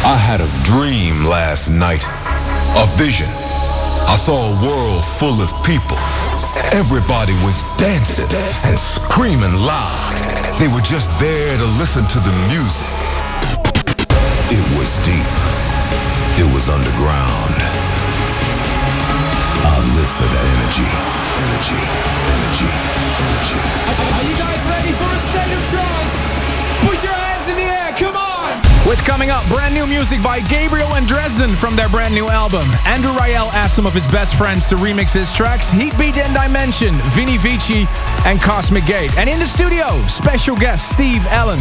I had a dream last night, a vision. I saw a world full of people. Everybody was dancing and screaming loud. They were just there to listen to the music. It was deep. It was underground. I live for that energy. Energy, energy, energy. Are you guys ready for a state of trance? Put your hands in the air, come on! With coming up, brand new music by Gabriel and Dresden from their brand new album. Andrew Rayel asked some of his best friends to remix his tracks. Heatbeat and Dimension, Vinny Vici and Cosmic Gate. And in the studio, special guest Steve Allen.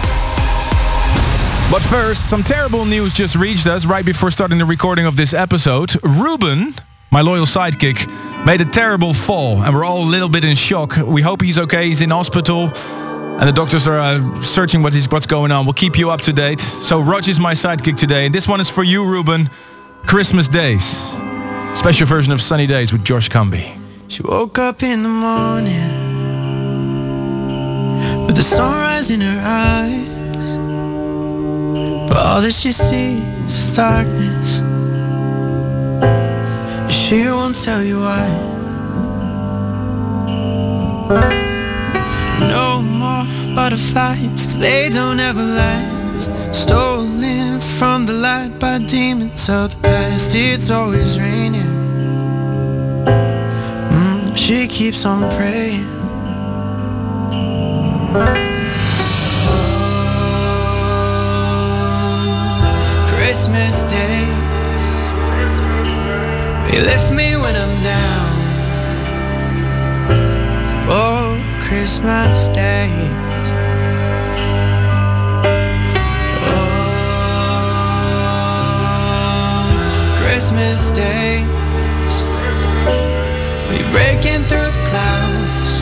But first, some terrible news just reached us right before starting the recording of this episode. Ruben, my loyal sidekick, made a terrible fall and we're all a little bit in shock. We hope he's okay, he's in hospital. And the doctors are searching what's going on. We'll keep you up to date. So Rog is my sidekick today. And this one is for you, Ruben. Christmas Days. Special version of Sunny Days with Josh Cumby. She woke up in the morning with the sunrise in her eyes, but all that she sees is darkness. She won't tell you why. No more butterflies, 'cause they don't ever last. Stolen from the light by demons of the past. It's always raining. She keeps on praying. Oh, Christmas days, you lift me when I'm down. Oh, Christmas days. Oh, Christmas days. We're breaking through the clouds.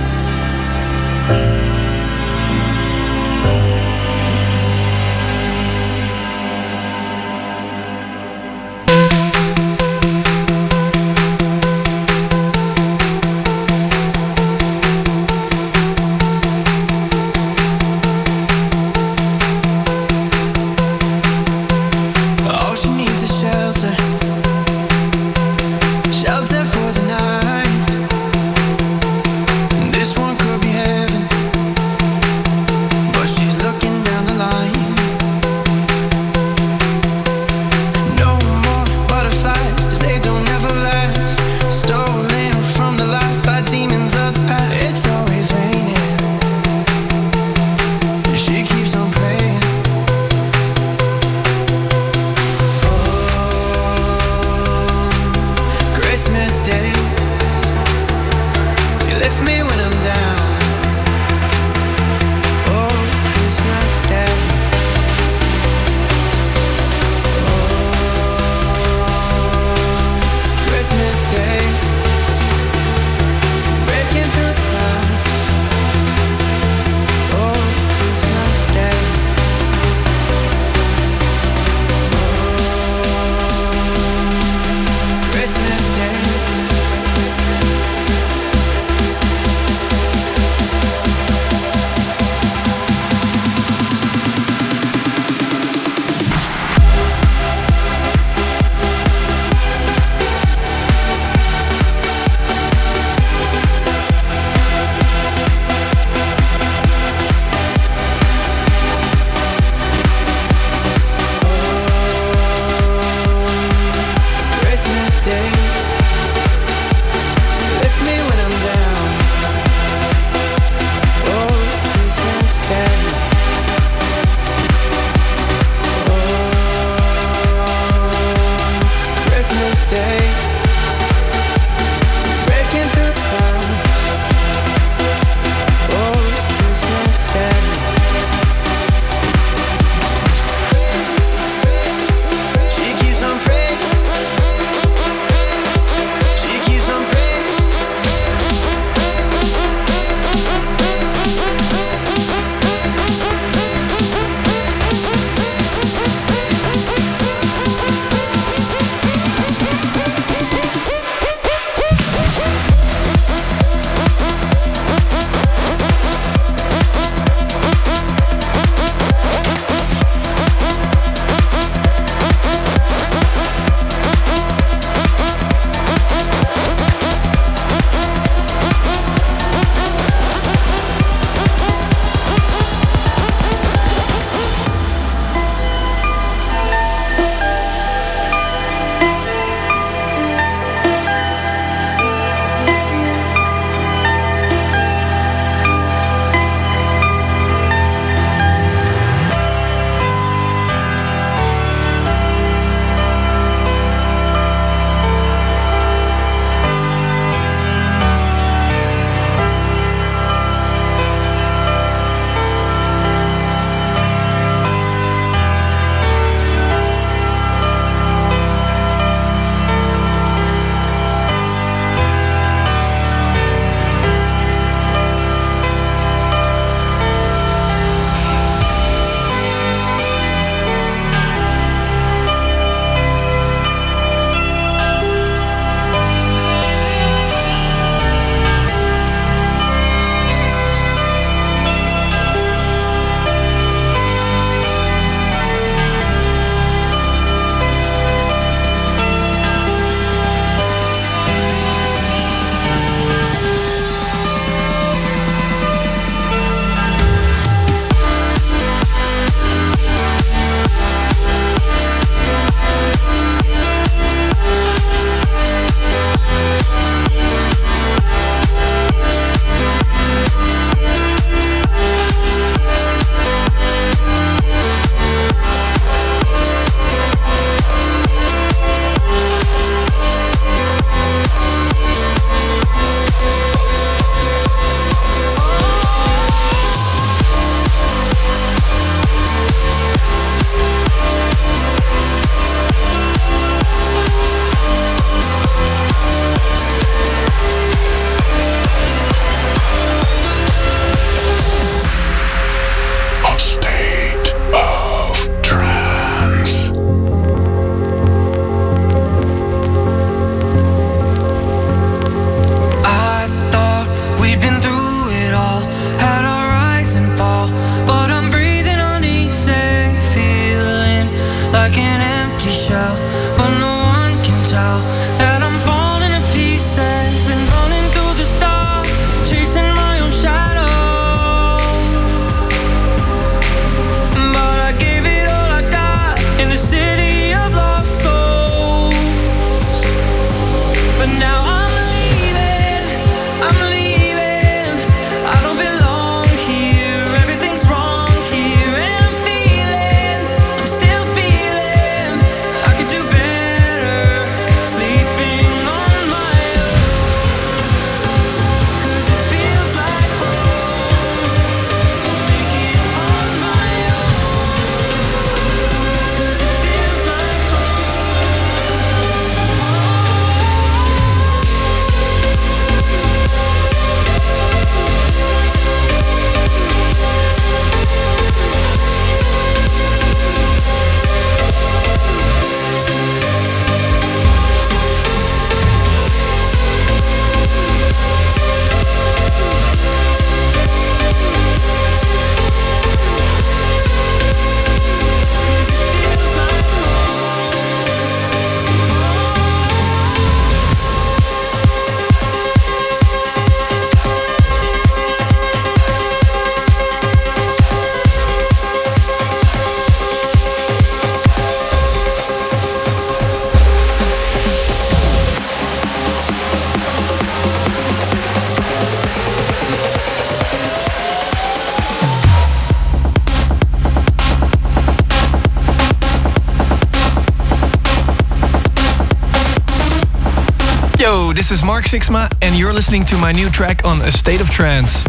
this is Mark Sixma, and you're listening to my new track on A State of Trance.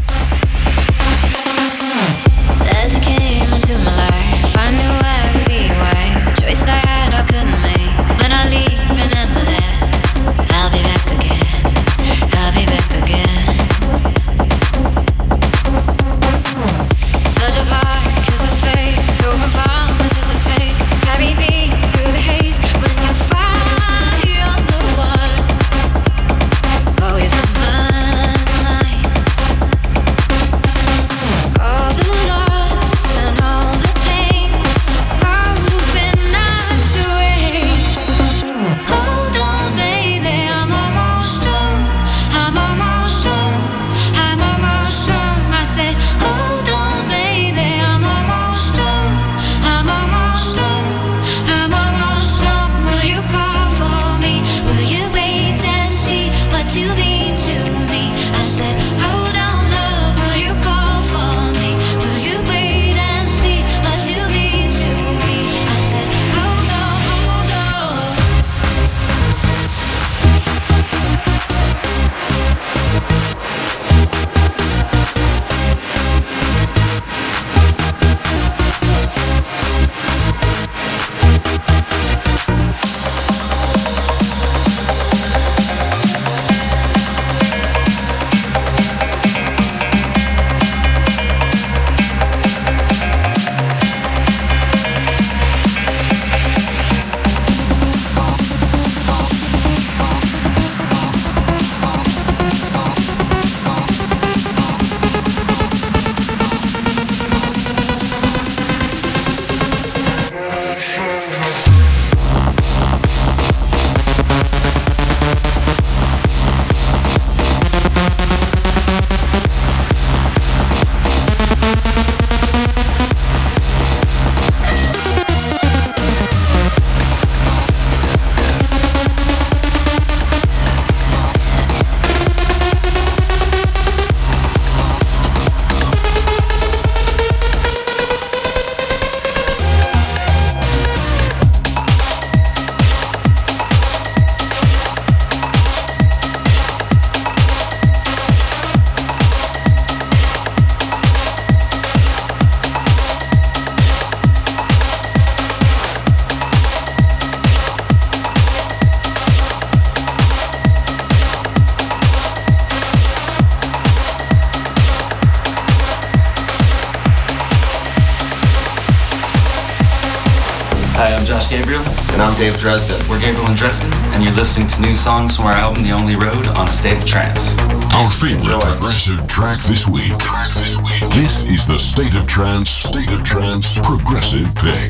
As you came into my life, I knew I would be your wife. The choice I had, I couldn't make. When I leave, remember that I'll be back again. I'll be back again. Such a part, kiss of fate. Broken palms, anticipate. Carry me through the haze. When you find you're the one, always on my mind. All the loss and all the pain, all been knocked away. Hold on, baby, I'm almost home. I'm almost home. I'm almost home. I said, hold on, baby, I'm almost home. I'm almost home. I'm almost home. Will you call for me? Will you wait and see what you mean to me? I said, hold on, love. Will you call for me? Will you wait and see what you mean to me? I said, hold on, hold on. Hi, I'm Josh Gabriel. And I'm Dave Dresden. We're Gabriel and Dresden, and you're listening to new songs from our album The Only Road on A State of Trance. Our favorite progressive track this week. This is the State of Trance Progressive Pick.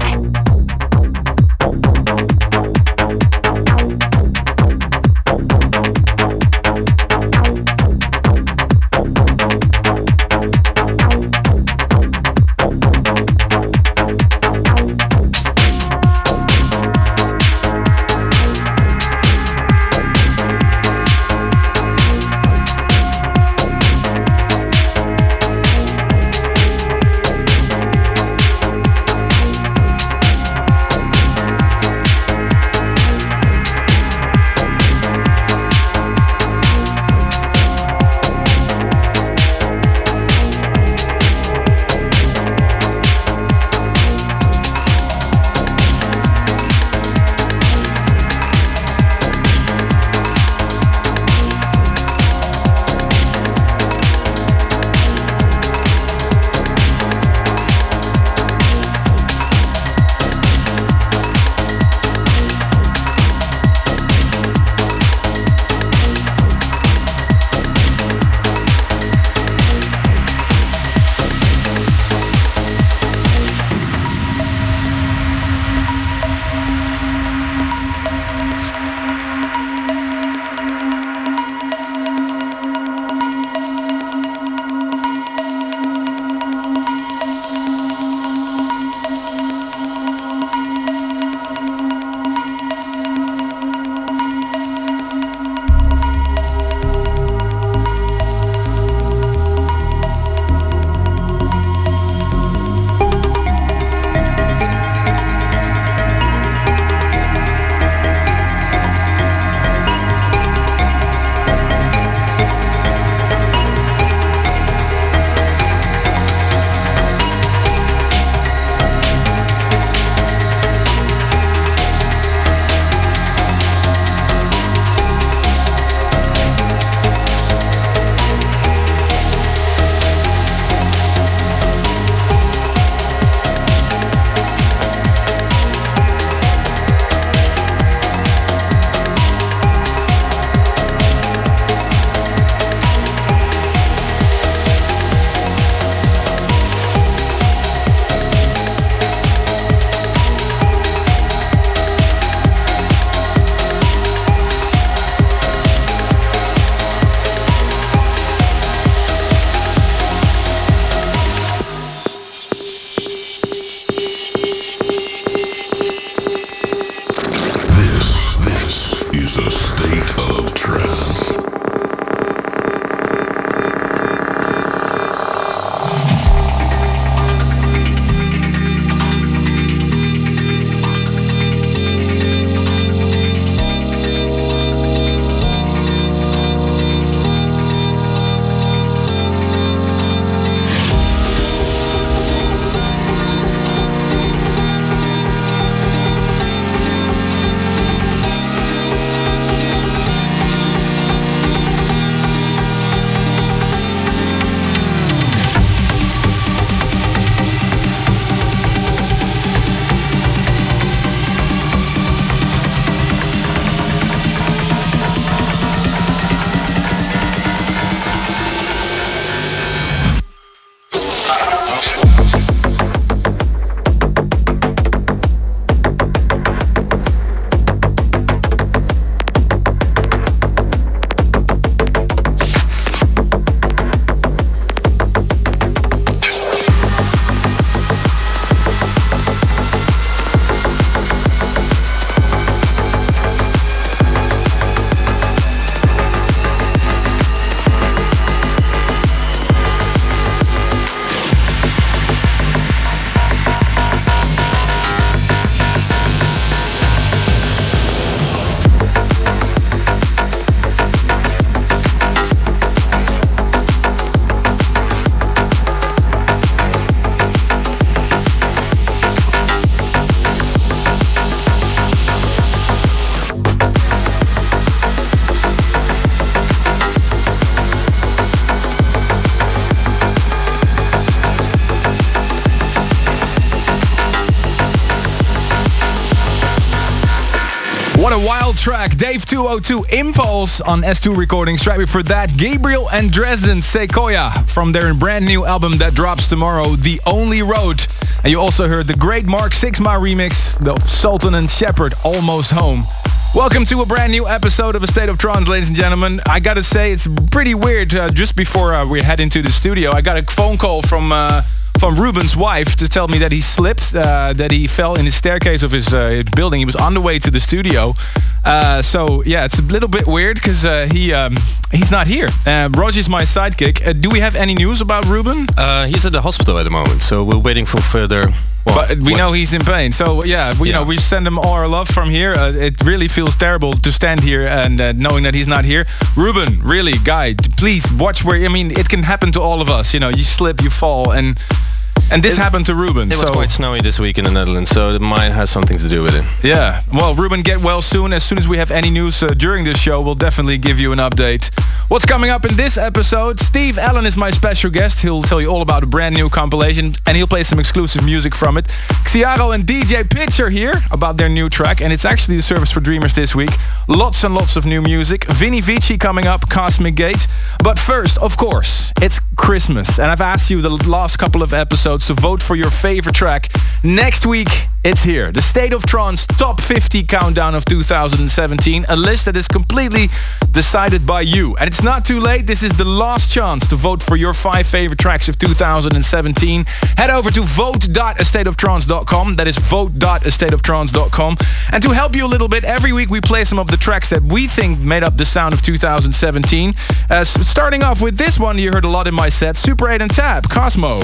a wild track. Dave 202 Impulse on S2 Recordings. Right before that, Gabriel and Dresden Sequoia from their brand new album that drops tomorrow, The Only Road. And you also heard the great Mark Sixma remix, the Sultan and Shepherd, Almost Home. Welcome to a brand new episode of A State of Trance, ladies and gentlemen. I gotta say, it's pretty weird. Just before we head into the studio, I got a phone call from Ruben's wife to tell me that he slipped, that he fell in the staircase of his building. He was on the way to the studio. So yeah, it's a little bit weird because he's not here. Roger's my sidekick. Do we have any news about Ruben? He's at the hospital at the moment, so we're waiting for further... But we know he's in pain. So yeah, you know, we send him all our love from here. It really feels terrible to stand here and knowing that he's not here. Ruben, really, guy, please watch where... I mean, it can happen to all of us. You know, you slip, you fall, and this happened to Ruben. It was quite snowy this week in the Netherlands, so it might have something to do with it. Yeah. Well, Ruben, get well soon. As soon as we have any news during this show, we'll definitely give you an update. What's coming up in this episode? Steve Allen is my special guest. He'll tell you all about a brand new compilation, and he'll play some exclusive music from it. Xiaro and DJ Pitch are here about their new track, and it's actually the Service for Dreamers this week. Lots and lots of new music. Vinny Vici coming up, Cosmic Gate. But first, of course, it's Christmas, and I've asked you the last couple of episodes to vote for your favorite track. Next week, it's here. The State of Trance Top 50 Countdown of 2017. A list that is completely decided by you. And it's not too late. This is the last chance to vote for your 5 favorite tracks of 2017. Head over to vote.astateoftrance.com. That is vote.astateoftrance.com. And to help you a little bit, every week we play some of the tracks that we think made up the sound of 2017. Starting off with this one you heard a lot in my set, Super 8 and Tab, Cosmo.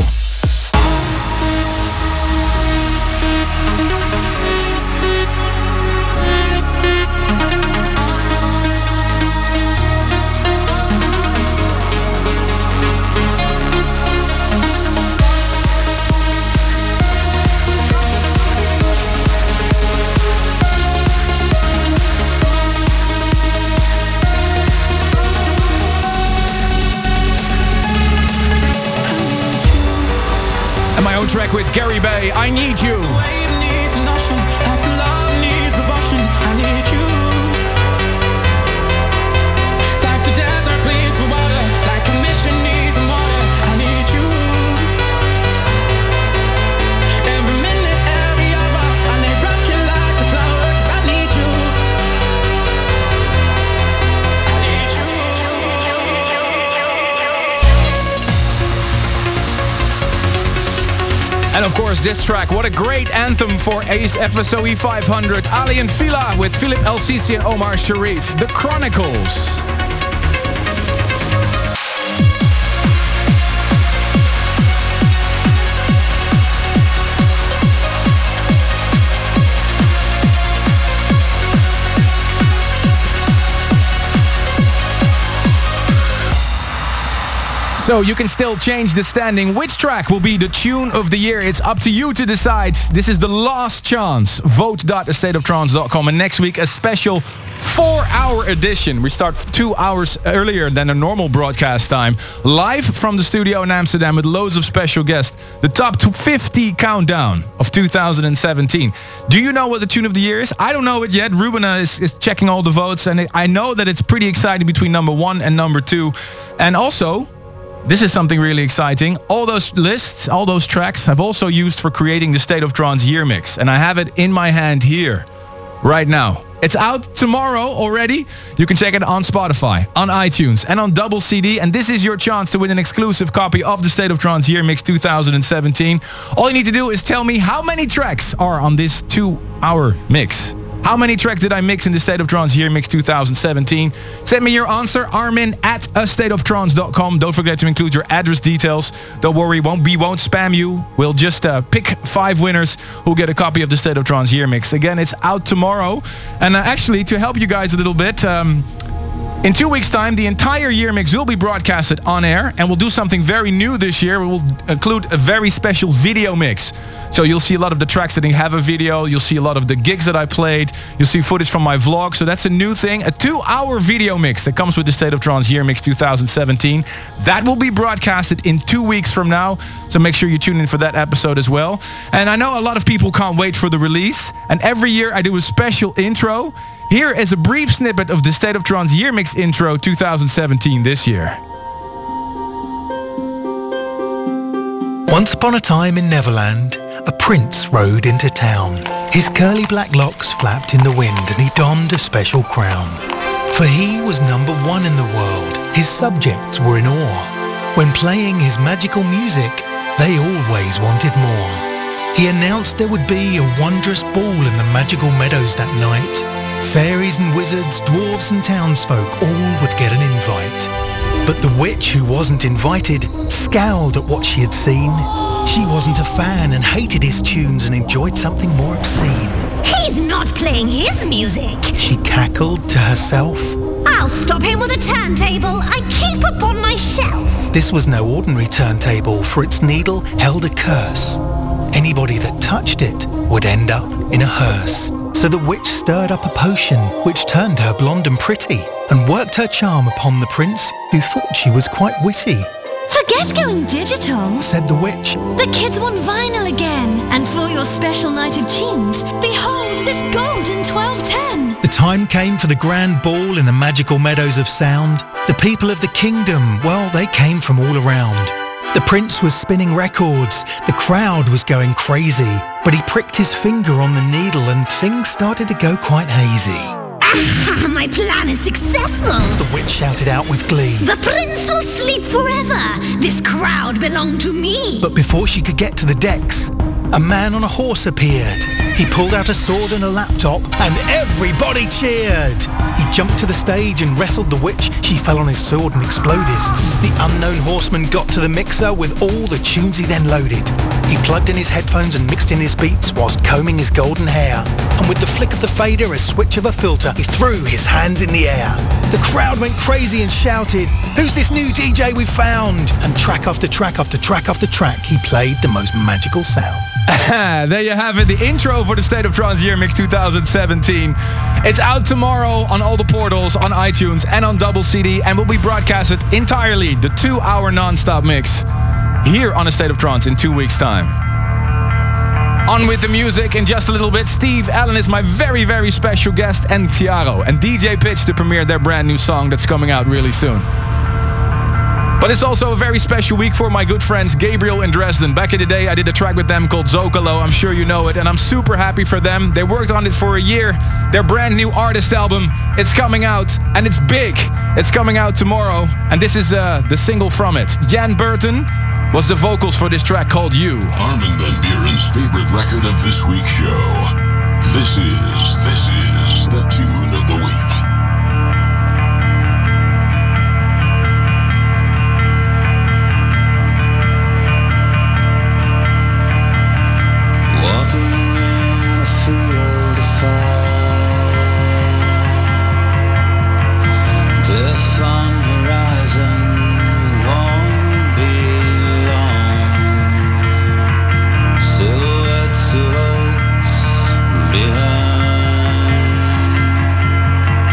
Track with Gary Bay, I Need You. And of course this track, what a great anthem for Ace FSOE 500. Ali and Fila with Philip El Sisi and Omar Sharif, The Chronicles. So you can still change the standing. Which track will be the tune of the year? It's up to you to decide. This is the last chance. Vote.astateoftrance.com. And next week, a special 4-hour edition. We start 2 hours earlier than a normal broadcast time. Live from the studio in Amsterdam with loads of special guests. The top 50 countdown of 2017. Do you know what the tune of the year is? I don't know it yet. Ruben is checking all the votes. And I know that it's pretty exciting between number 1 and number 2. And also... this is something really exciting. All those lists, all those tracks I've also used for creating the State of Trance year mix. And I have it in my hand here, right now. It's out tomorrow already. You can check it on Spotify, on iTunes and on double CD. And this is your chance to win an exclusive copy of the State of Trance year mix 2017. All you need to do is tell me how many tracks are on this 2-hour mix. How many tracks did I mix in the State of Trance year mix 2017? Send me your answer, armin@astateoftrance.com. Don't forget to include your address details. Don't worry, we won't spam you. We'll just pick 5 winners who'll get a copy of the State of Trance year mix. Again, it's out tomorrow. And actually, to help you guys a little bit... in 2 weeks' time, the entire year mix will be broadcasted on air, and we'll do something very new this year. We'll include a very special video mix. So you'll see a lot of the tracks that have a video. You'll see a lot of the gigs that I played. You'll see footage from my vlog. So that's a new thing. A 2-hour video mix that comes with the State of Trance year mix 2017. That will be broadcasted in 2 weeks from now. So make sure you tune in for that episode as well. And I know a lot of people can't wait for the release. And every year I do a special intro Here is a brief snippet of the State of Trance Year Mix intro 2017 this year. Once upon a time in Neverland, a prince rode into town. His curly black locks flapped in the wind and he donned a special crown. For he was number one in the world. His subjects were in awe. When playing his magical music, they always wanted more. He announced there would be a wondrous ball in the magical meadows that night. Fairies and wizards, dwarves and townsfolk all would get an invite. But the witch who wasn't invited scowled at what she had seen. She wasn't a fan and hated his tunes and enjoyed something more obscene. He's not playing his music, she cackled to herself. I'll stop him with a turntable I keep upon my shelf. This was no ordinary turntable, for its needle held a curse. Anybody that touched it would end up in a hearse. So the witch stirred up a potion which turned her blonde and pretty and worked her charm upon the prince who thought she was quite witty. Forget going digital, said the witch. The kids want vinyl again. And for your special night of tunes, behold this golden 1210. The time came for the grand ball in the magical meadows of sound. The people of the kingdom, well, they came from all around. The prince was spinning records, the crowd was going crazy, but he pricked his finger on the needle and things started to go quite hazy. Ah, my plan is successful, the witch shouted out with glee. The prince will sleep forever. This crowd belonged to me. But before she could get to the decks, a man on a horse appeared. He pulled out a sword and a laptop, and everybody cheered. He jumped to the stage and wrestled the witch. She fell on his sword and exploded. The unknown horseman got to the mixer with all the tunes he then loaded. He plugged in his headphones and mixed in his beats whilst combing his golden hair. And with the flick of the fader, a switch of a filter, he threw his hands in the air. The crowd went crazy and shouted, "Who's this new DJ we've found?" And track after track after track after track, he played the most magical sound. There you have it, the intro for the State of Trance Year Mix 2017. It's out tomorrow on all the portals, on iTunes and on double CD, and will be broadcasted entirely, the 2-hour non-stop mix, here on the State of Trance in 2 weeks' time. On with the music in just a little bit. Steve Allen is my very, very special guest, and Xiaro and DJ Pitch to premiere their brand new song that's coming out really soon. But it's also a very special week for my good friends Gabriel and Dresden. Back in the day, I did a track with them called Zocalo. I'm sure you know it, and I'm super happy for them. They worked on it for a year. Their brand new artist album, it's coming out, and it's big. It's coming out tomorrow, and this is the single from it. Jan Burton was the vocals for this track called You. Armin van Buuren's favorite record of this week's show. This is the tune of the week. Silhouettes of oaks behind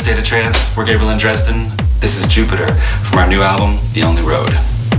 State of Trance. We're Gabriel and Dresden. This is Jupiter from our new album, The Only Road.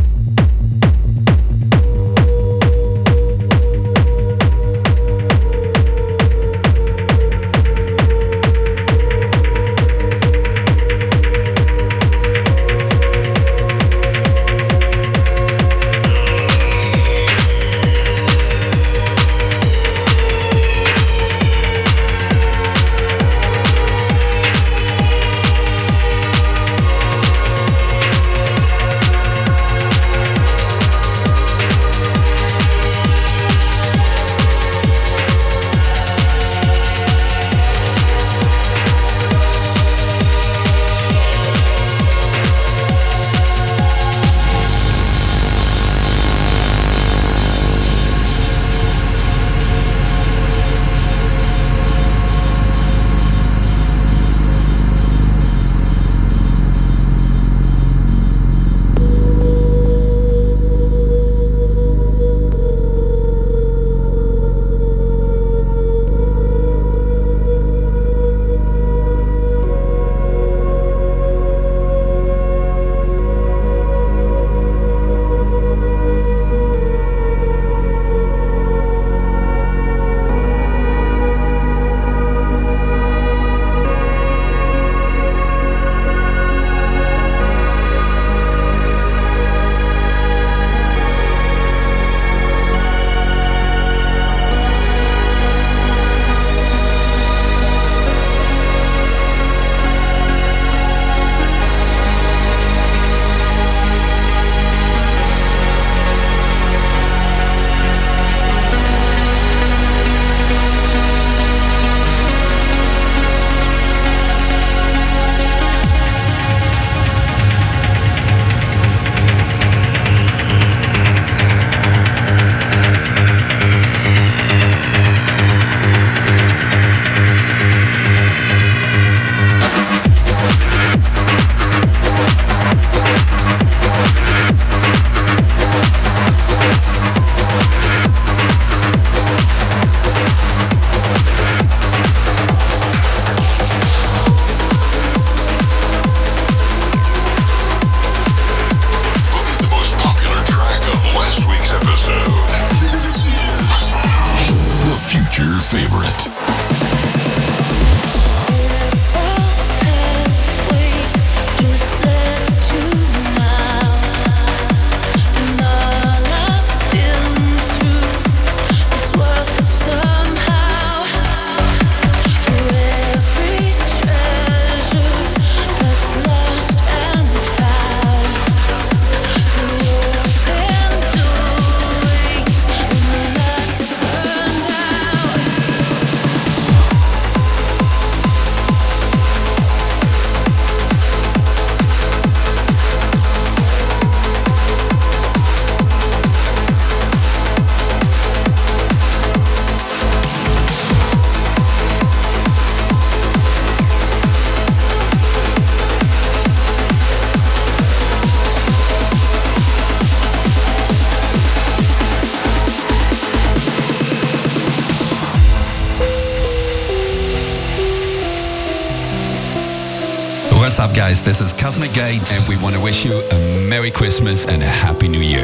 What's up, guys? This is Cosmic Gate, and we want to wish you a Merry Christmas and a Happy New Year.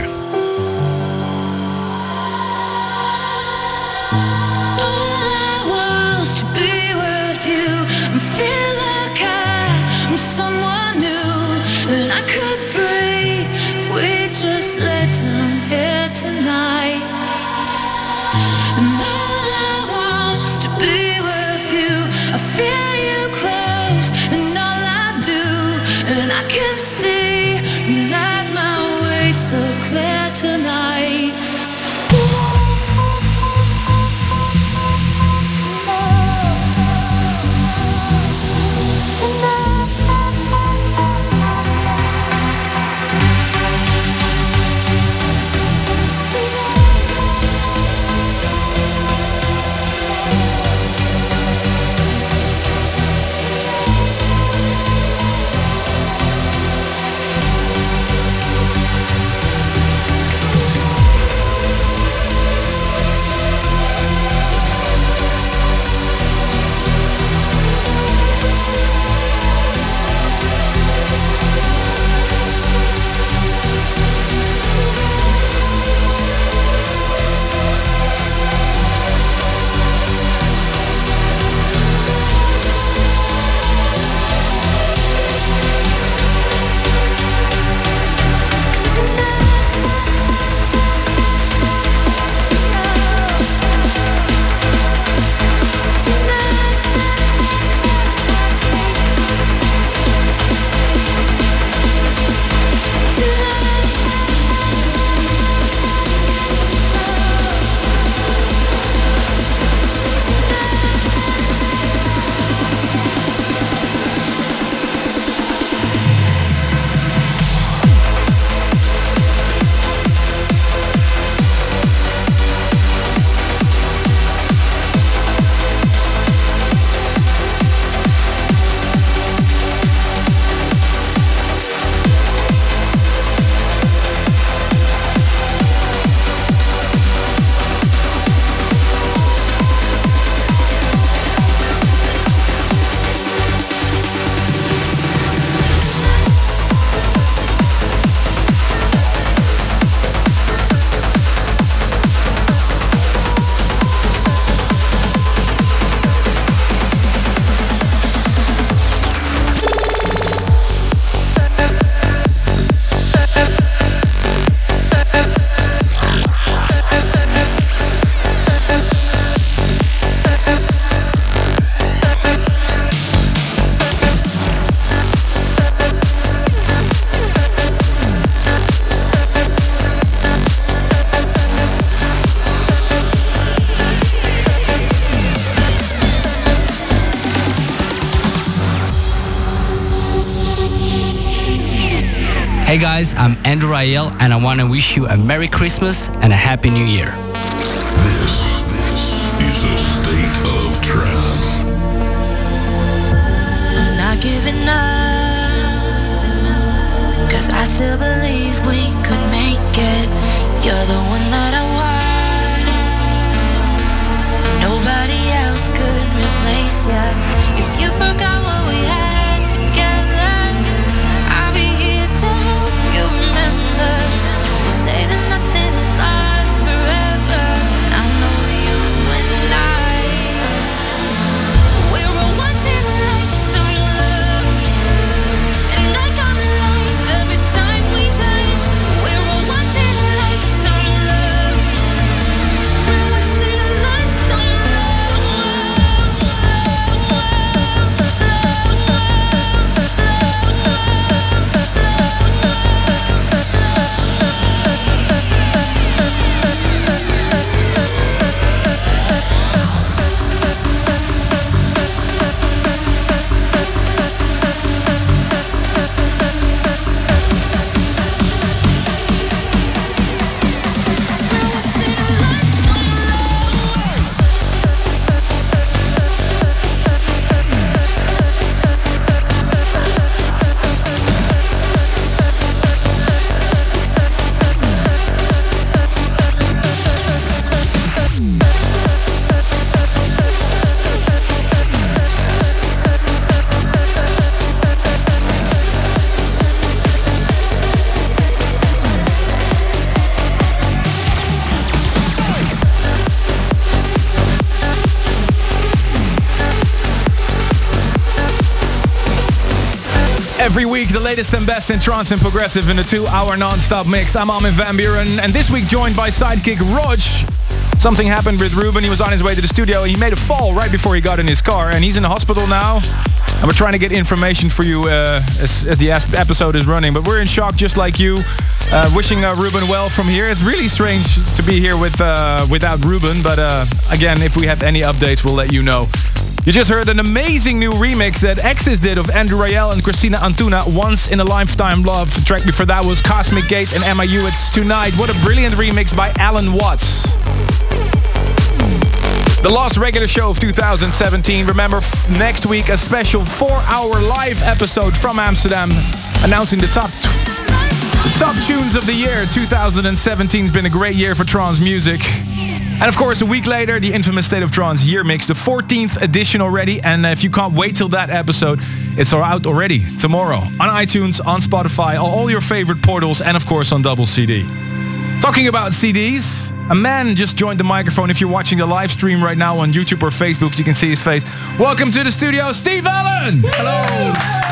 Hey guys, I'm Andrew Rayel and I want to wish you a Merry Christmas and a Happy New Year. This is a state of trance. I'm not giving up, 'cause I still believe we could make it. You're the one that I want. Nobody else could replace you. If you forgot what we had together, I'll be here to help you remember. You say that nothing is lost forever. I know you and we're a once in a lifetime love, and I come alive every time we touch. We're a once in a lifetime love. We're once in a lifetime Every week, the latest and best in trance and progressive in a 2-hour non-stop mix. I'm Armin van Buuren, and this week joined by sidekick Rog. Something happened with Ruben. He was on his way to the studio. He made a fall right before he got in his car, and he's in the hospital now. And we're trying to get information for you as the episode is running. But we're in shock, just like you. Wishing Ruben well from here. It's really strange to be here without Ruben. But again, if we have any updates, we'll let you know. You just heard an amazing new remix that Exis did of Andrew Rayel and Christina Antuna, Once in a Lifetime Love. The track before that was Cosmic Gate and Emma Hewitt's Tonight. What a brilliant remix by Alan Watts. The last regular show of 2017. Remember, next week a special 4-hour live episode from Amsterdam announcing the top tunes of the year. 2017 has been a great year for trance music. And of course, a week later, the infamous State of Trance Year Mix, the 14th edition already. And if you can't wait till that episode, it's out already tomorrow on iTunes, on Spotify, on all your favorite portals, and of course on Double CD. Talking about CDs, a man just joined the microphone. If you're watching the live stream right now on YouTube or Facebook, you can see his face. Welcome to the studio, Steve Allen! Hello!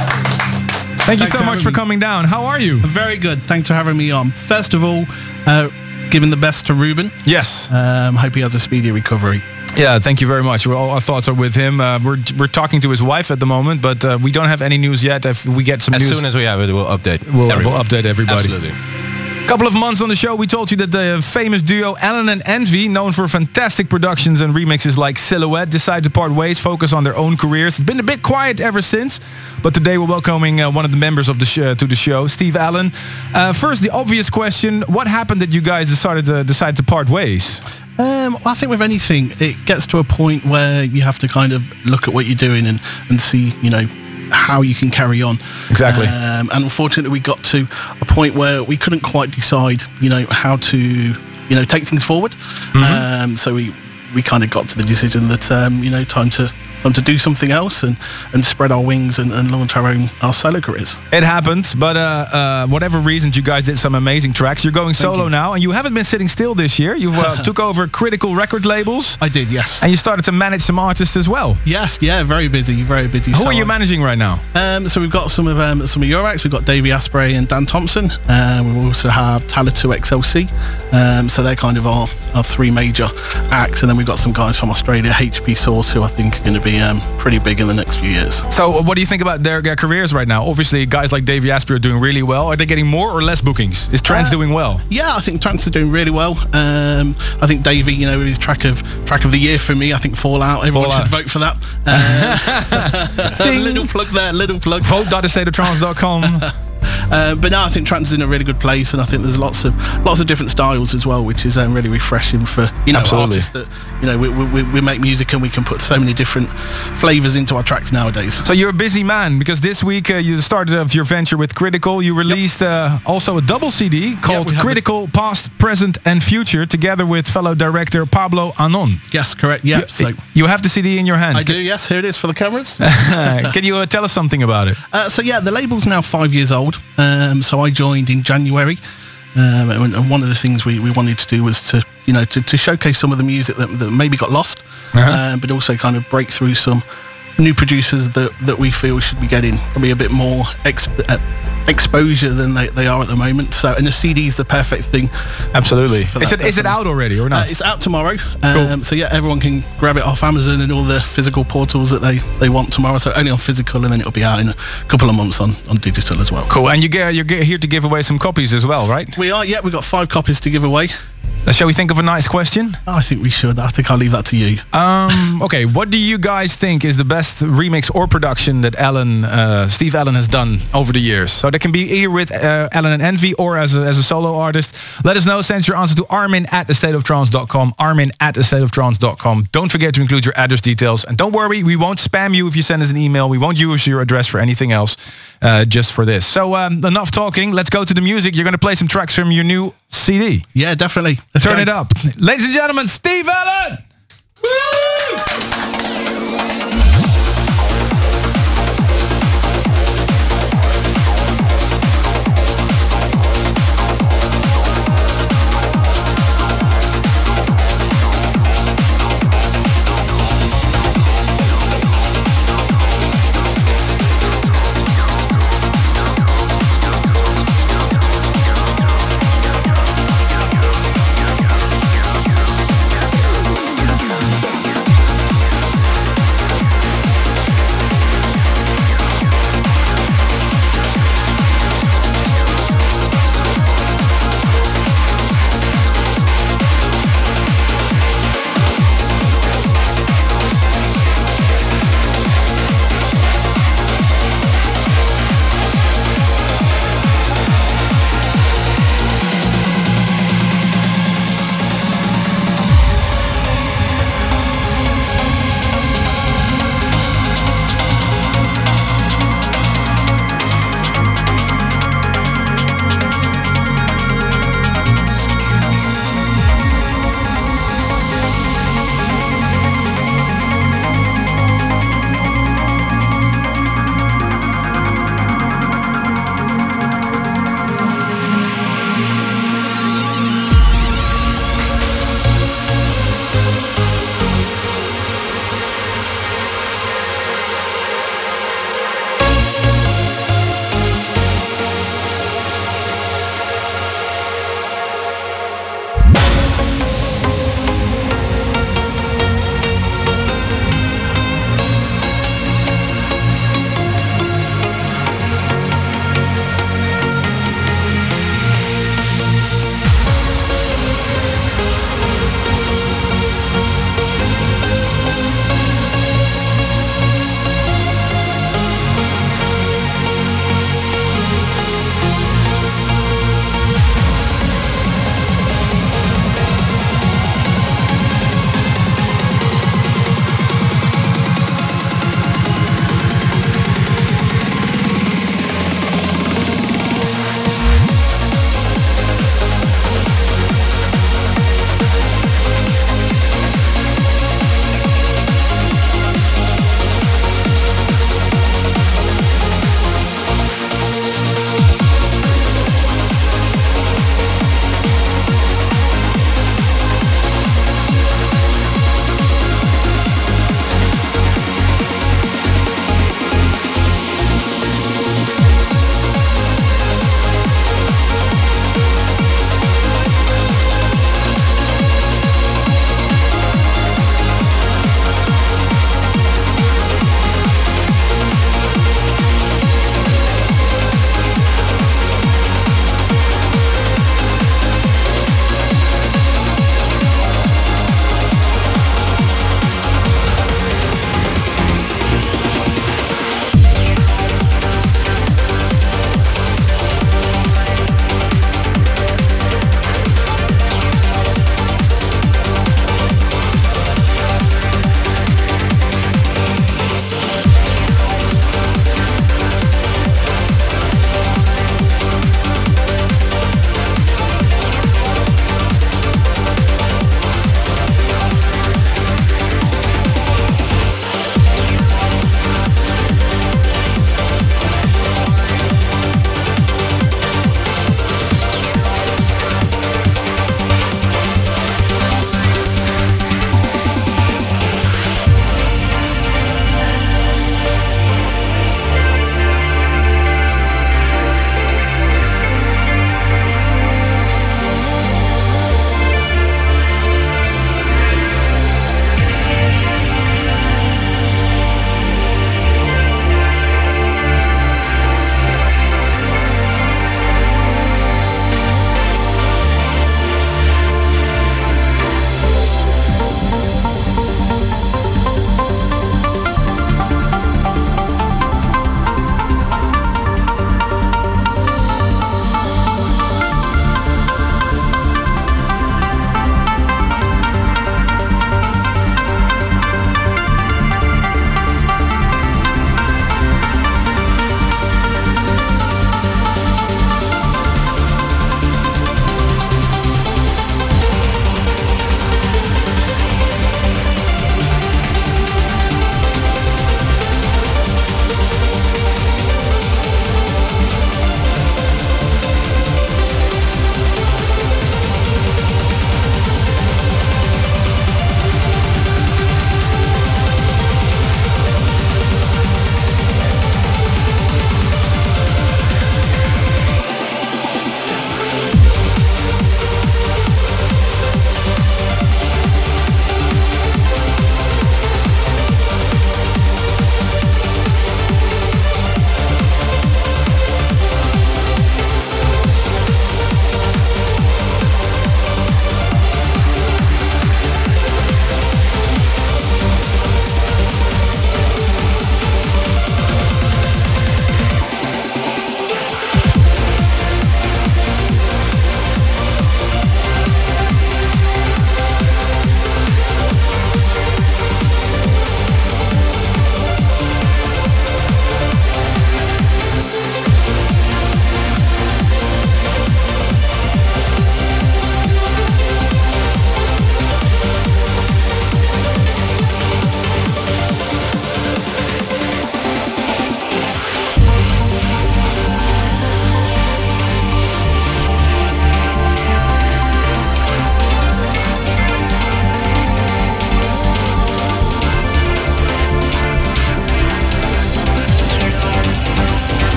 Thank you so much for coming down. How are you? Very good. Thanks for having me on. First of all, giving the best to Ruben. Yes. Hope he has a speedy recovery. Yeah, thank you very much. All our thoughts are with him. We're talking to his wife at the moment, but we don't have any news yet. If we get some news, as soon as we have it, we'll update. We'll update everybody. Absolutely. Couple of months on the show, we told you that the famous duo Alan and Envy, known for fantastic productions and remixes like Silhouette, decided to part ways, focus on their own careers. It's been a bit quiet ever since, but today we're welcoming one of the members of the to the show, Steve Allen. First, the obvious question: what happened that you guys decided to part ways? Well, I think with anything, it gets to a point where you have to kind of look at what you're doing and see, how you can carry on. Exactly. And unfortunately, we got to a point where we couldn't quite decide, how to, take things forward. Mm-hmm. So we kind of got to the decision that, time to do something else and spread our wings and launch our solo careers. It happened, but whatever reasons, you guys did some amazing tracks. You're going solo now, and you haven't been sitting still this year. You took over Critical record labels. I did, yes. And you started to manage some artists as well. Yes, yeah, very busy. Who are you managing right now? So we've got some of your acts. We've got Davey Asprey and Dan Thompson. We also have Tala 2 XLC. So they're kind of our three major acts, and then we've got some guys from Australia, HP Source, who I think are going to be pretty big in the next few years. So what do you think about their careers right now? Obviously, guys like Davey Asprey are doing really well. Are they getting more or less bookings? Is Trance doing well? Yeah, I think Trance is doing really well. I think Davey, with his track of the year for me, I think Fallout. Everyone should vote for that. Little plug there, little plug. Vote.thestateoftrance.com. But now I think trance is in a really good place, and I think there's lots of different styles as well, which is really refreshing for artists that we make music and we can put so many different flavors into our tracks nowadays. So you're a busy man, because this week you started off your venture with Critical. You released also a double CD called Critical Past, Present and Future, together with fellow director Pablo Anon. Yes, correct. Yeah. You have the CD in your hand. I do. Yes, here it is for the cameras. Can you tell us something about it? The label's now 5 years old. So I joined in January, and one of the things we wanted to do was to showcase some of the music that maybe got lost, but also kind of break through some new producers that we feel should be getting probably a bit more exposure than they are at the moment. So, and the CD is the perfect thing. Absolutely. Is it out already or not? It's out tomorrow. Cool. So yeah, everyone can grab it off Amazon and all the physical portals that they want tomorrow. So only on physical, and then it'll be out in a couple of months on digital as well. Cool. And you're here to give away some copies as well, right? We are. Yeah, we've got 5 copies to give away. Shall we think of a nice question? I think we should. I think I'll leave that to you. Okay, what do you guys think is the best remix or production that Steve Allen has done over the years? So that can be either with Allen and Envy or as a solo artist. Let us know. Send your answer to armin@thestateoftrance.com. armin@thestateoftrance.com. Don't forget to include your address details. And don't worry, we won't spam you if you send us an email. We won't use your address for anything else, just for this. So enough talking. Let's go to the music. You're going to play some tracks from your new CD. Yeah, definitely. Turn it up. Ladies and gentlemen, Steve Allen! Woo!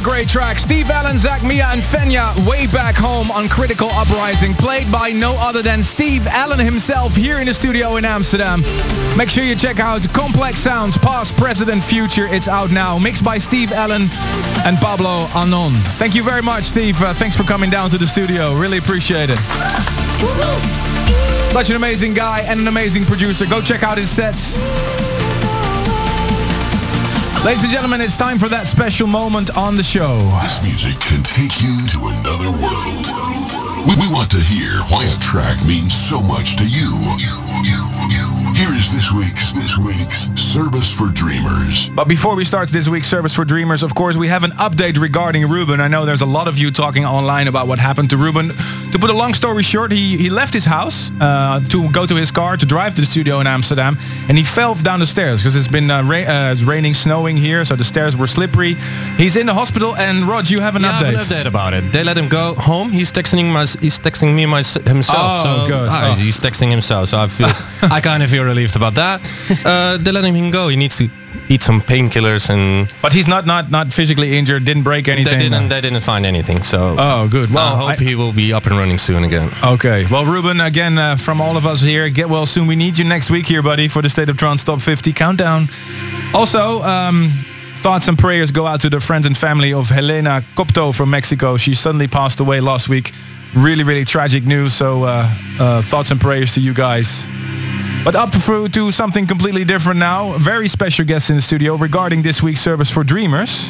great track. Steve Allen, Zach Mia and Fenya, Way Back Home on Critical Uprising, played by no other than Steve Allen himself here in the studio in Amsterdam. Make sure you check out Complex Sounds, Past, Present and Future. It's out now. Mixed by Steve Allen and Pablo Anon. Thank you very much, Steve. Thanks for coming down to the studio. Really appreciate it. Such an amazing guy and an amazing producer. Go check out his sets. Ladies and gentlemen, it's time for that special moment on the show. This music can take you to another world. We want to hear why a track means so much to you. Here is this week's Service for Dreamers. But before we start this week's Service for Dreamers, of course, we have an update regarding Ruben. I know there's a lot of you talking online about what happened to Ruben. To put a long story short, he left his house to go to his car to drive to the studio in Amsterdam, and he fell down the stairs because it's been it's raining, snowing here, so the stairs were slippery. He's in the hospital, and Rod, you have an update. I have an update about it. They let him go home. He's texting me himself. Oh, good. He's texting himself, so I kind of feel relieved about that. They let him go. He needs to eat some painkillers But he's not physically injured. Didn't break anything. They didn't find anything. So good. Well, I hope he will be up and running soon again. Okay. Well, Ruben, again from all of us here, get well soon. We need you next week here, buddy, for the State of Trance Top 50 countdown. Also, thoughts and prayers go out to the friends and family of Helena Copto from Mexico. She suddenly passed away last week. Really, really tragic news. So thoughts and prayers to you guys. But up to something completely different now. A very special guest in the studio regarding this week's Service for Dreamers.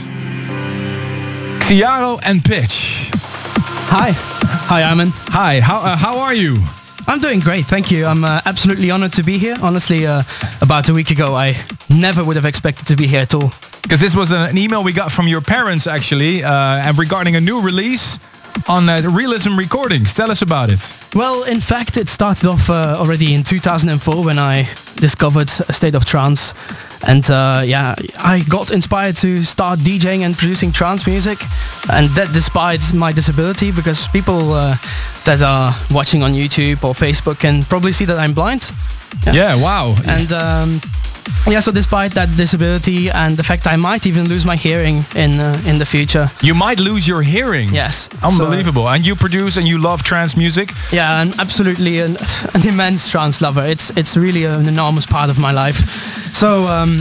Xiaro and Pitch. Hi. Hi, Armin. Hi. How are you? I'm doing great, thank you. I'm absolutely honored to be here. Honestly, about a week ago, I never would have expected to be here at all. Because this was an email we got from your parents, actually, and regarding a new release on Realism Recordings. Tell us about it. Well, in fact, it started off already in 2004 when I discovered A State of Trance. And I got inspired to start DJing and producing trance music. And that despite my disability, because people that are watching on YouTube or Facebook can probably see that I'm blind. Yeah, wow. And so despite that disability and the fact I might even lose my hearing in the future. You might lose your hearing? Yes. Unbelievable. So, and you produce and you love trance music? Yeah, I'm absolutely an immense trance lover. It's really an enormous part of my life. So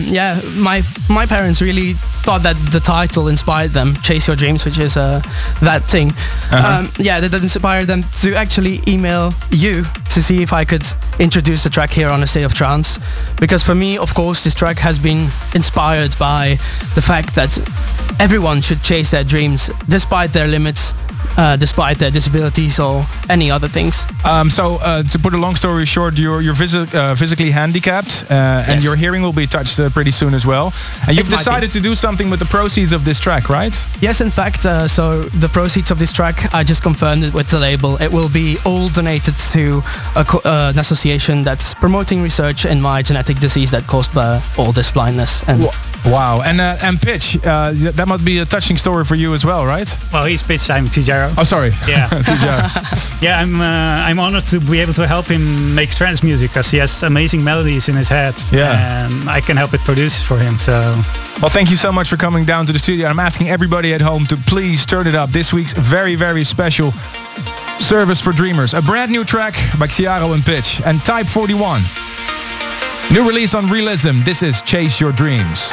my parents really thought that the title inspired them, Chase Your Dreams, which is that thing. That inspired them to actually email you to see if I could introduce the track here on A State of Trance. Because for me, of course, this track has been inspired by the fact that everyone should chase their dreams despite their limits, despite their disabilities or any other things. To put a long story short, you're physically handicapped, and your hearing will be touched pretty soon as well. And you've decided to do something with the proceeds of this track, right? Yes, in fact. So the proceeds of this track, I just confirmed it with the label. It will be all donated to an association that's promoting research in my genetic disease that caused all this blindness. And wow. And Pitch, that must be a touching story for you as well, right? Well, he's Pitch. I'm Tijaro. Oh, sorry. Yeah. Yeah, I'm honored to be able to help him make trance music because he has amazing melodies in his head. Yeah. And I can help it produce for him. So. Well, thank you so much for coming down to the studio. I'm asking everybody at home to please turn it up. This week's very, very special Service for Dreamers. A brand new track by Xiaro and Pitch and Type 41. New release on Realism. This is Chase Your Dreams.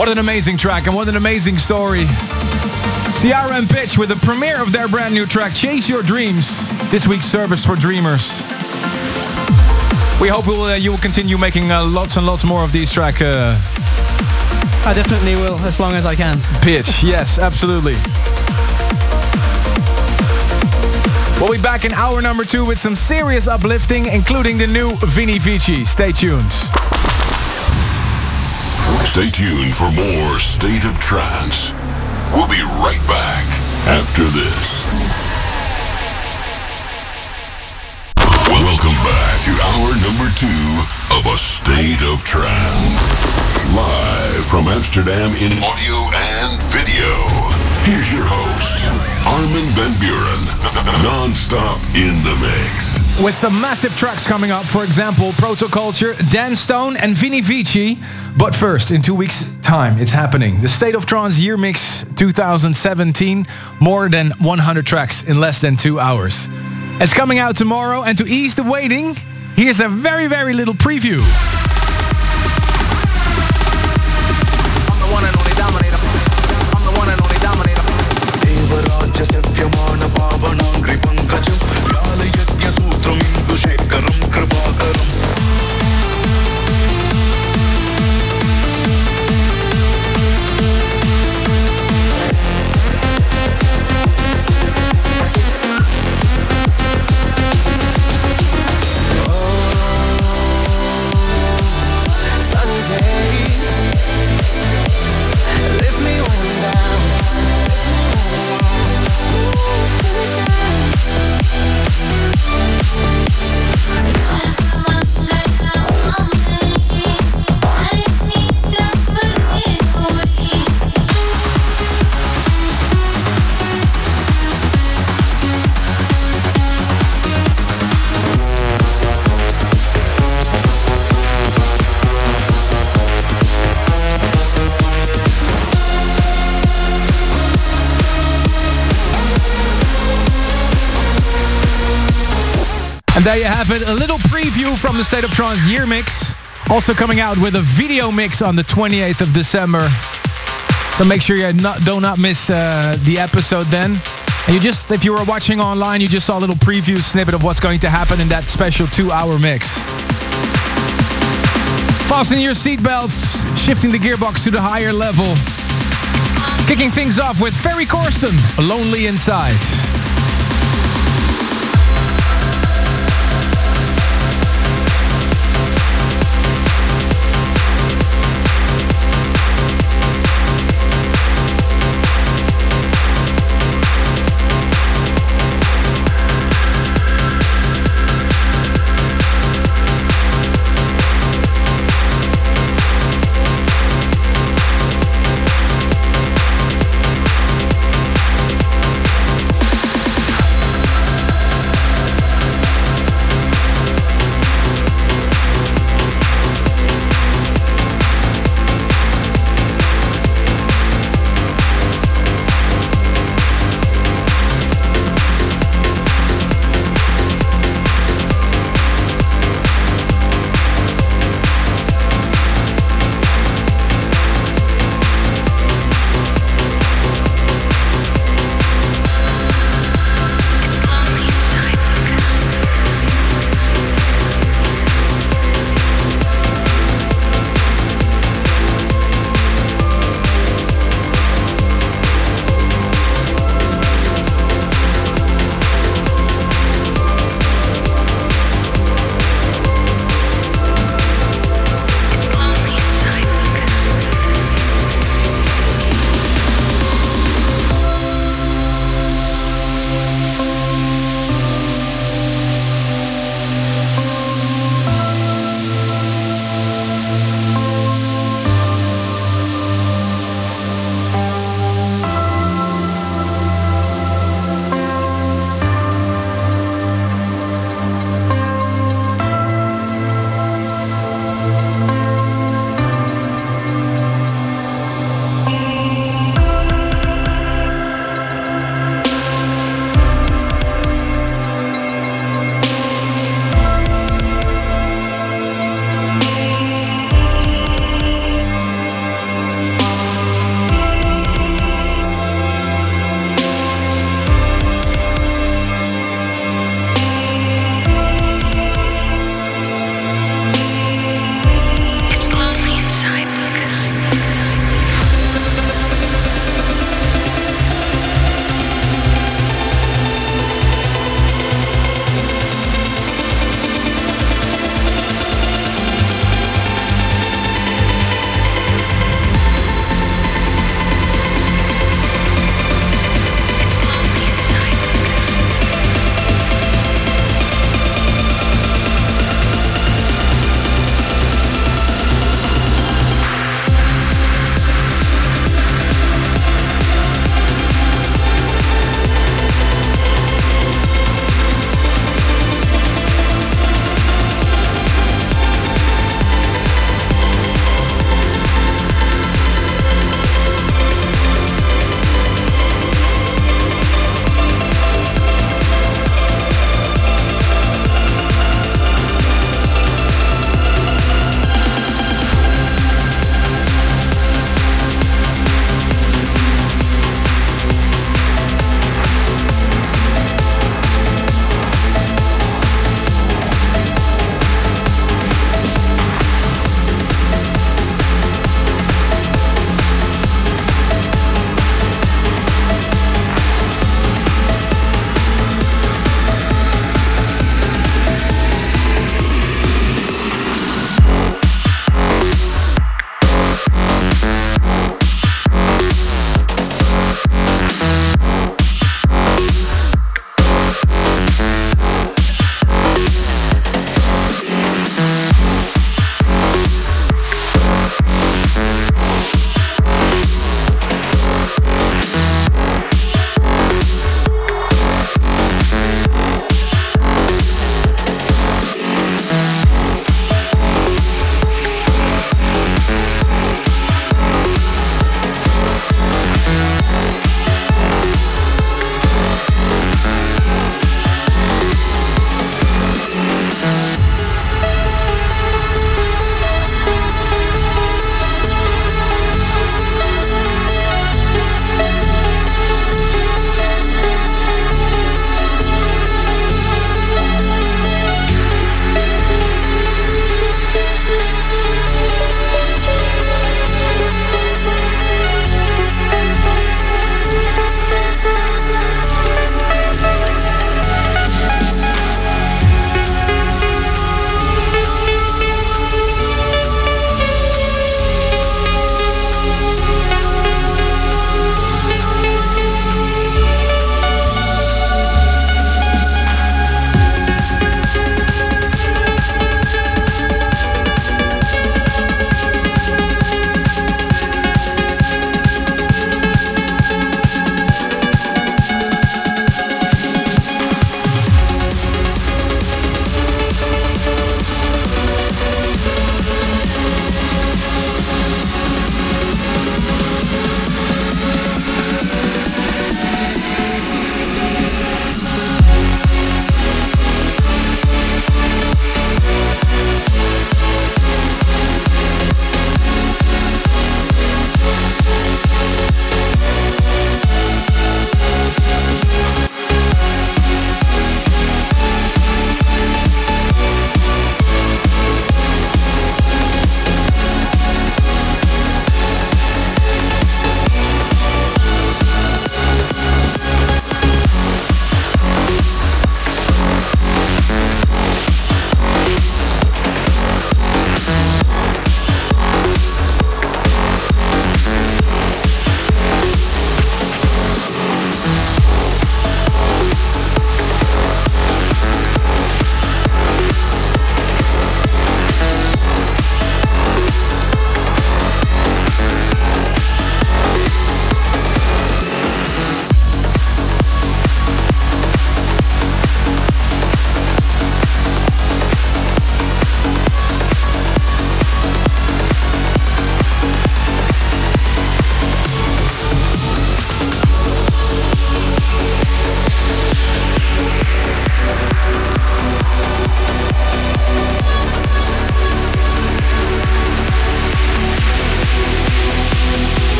What an amazing track and what an amazing story. Ciara and Pitch with the premiere of their brand new track, Chase Your Dreams. This week's Service for Dreamers. We hope you will continue making lots and lots more of these tracks. I definitely will, as long as I can. Pitch, yes, absolutely. We'll be back in hour number 2 with some serious uplifting, including the new Vini Vici. Stay tuned. Stay tuned for more State of Trance. We'll be right back after this. Welcome back to hour number 2 of A State of Trance. Live from Amsterdam in audio and video. Here's your host, Armin van Buuren, non-stop in the mix. With some massive tracks coming up, for example, Protoculture, Dan Stone and Vini Vici. But first, in 2 weeks' time, it's happening. The State of Trance Year Mix 2017. More than 100 tracks in less than 2 hours. It's coming out tomorrow, and to ease the waiting, here's a very, very little preview. I'm the one and only dominator. I'm the one and only dominator. Devarajya Satyamana Pavanangri Pankajam Vyala Yajna Sutram Indu Shekaram Kripakaram. And there you have it, a little preview from the State of Trance Year Mix. Also coming out with a video mix on the 28th of December. So make sure you do not miss the episode then. And you just, if you were watching online, you just saw a little preview snippet of what's going to happen in that special 2-hour mix. Fasten your seatbelts, shifting the gearbox to the higher level. Kicking things off with Ferry Corsten, Lonely Inside.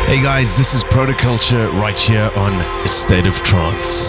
Hey guys, this is Protoculture right here on A State of Trance.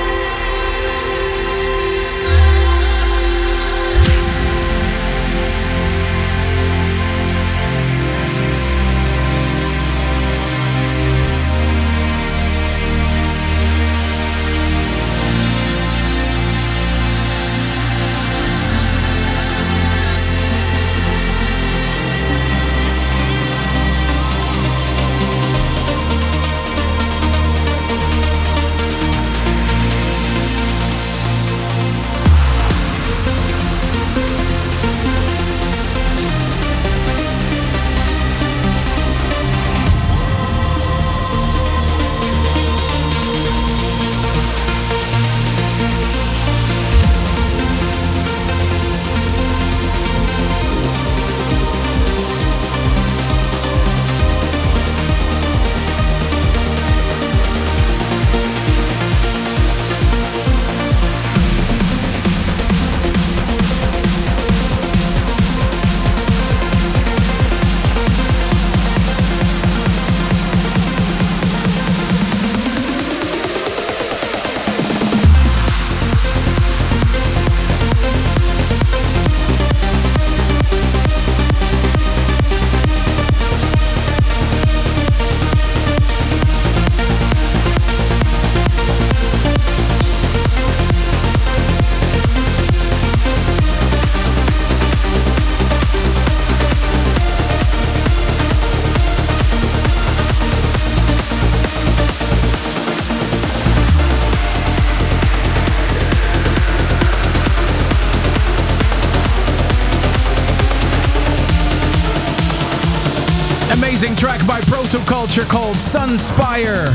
Amazing track by Protoculture called Sunspire.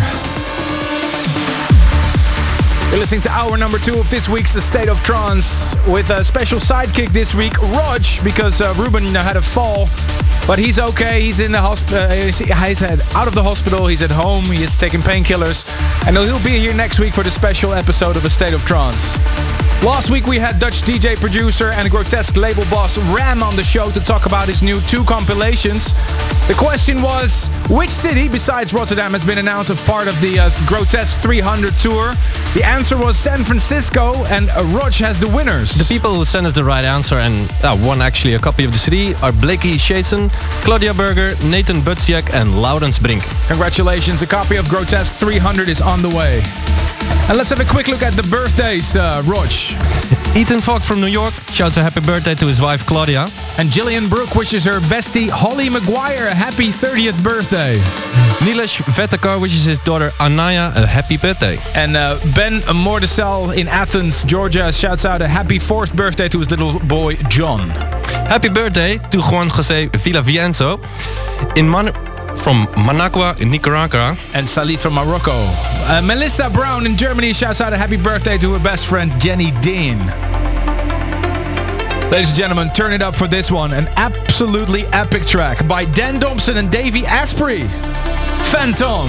You're listening to hour number 2 of this week's The State of Trance with a special sidekick this week, Rog, because Ruben had a fall, but he's okay. He's in the hospital. He's out of the hospital. He's at home. He is taking painkillers, and he'll be here next week for the special episode of A State of Trance. Last week we had Dutch DJ producer and Grotesque label boss Ram on the show to talk about his new 2 compilations. The question was, which city besides Rotterdam has been announced as part of the Grotesque 300 tour? The answer was San Francisco, and Rog has the winners. The people who sent us the right answer and won actually a copy of the CD are Blakey Shason, Claudia Berger, Nathan Butsiak and Laurens Brink. Congratulations, a copy of Grotesque 300 is on the way. And let's have a quick look at the birthdays, Rog. Ethan Falk from New York shouts a happy birthday to his wife Claudia. And Gillian Brooke wishes her bestie Holly Maguire a happy 30th birthday. Nilesh Vettekar wishes his daughter Anaya a happy birthday. And Ben Mordecel in Athens, Georgia shouts out a happy 4th birthday to his little boy John. Happy birthday to Juan Jose Villavicenzo from Managua in Nicaragua. And Salih from Morocco. Melissa Brown in Germany shouts out a happy birthday to her best friend Jenny Dean. Ladies and gentlemen, turn it up for this one. An absolutely epic track by Dan Thompson and Davey Asprey. Phantom.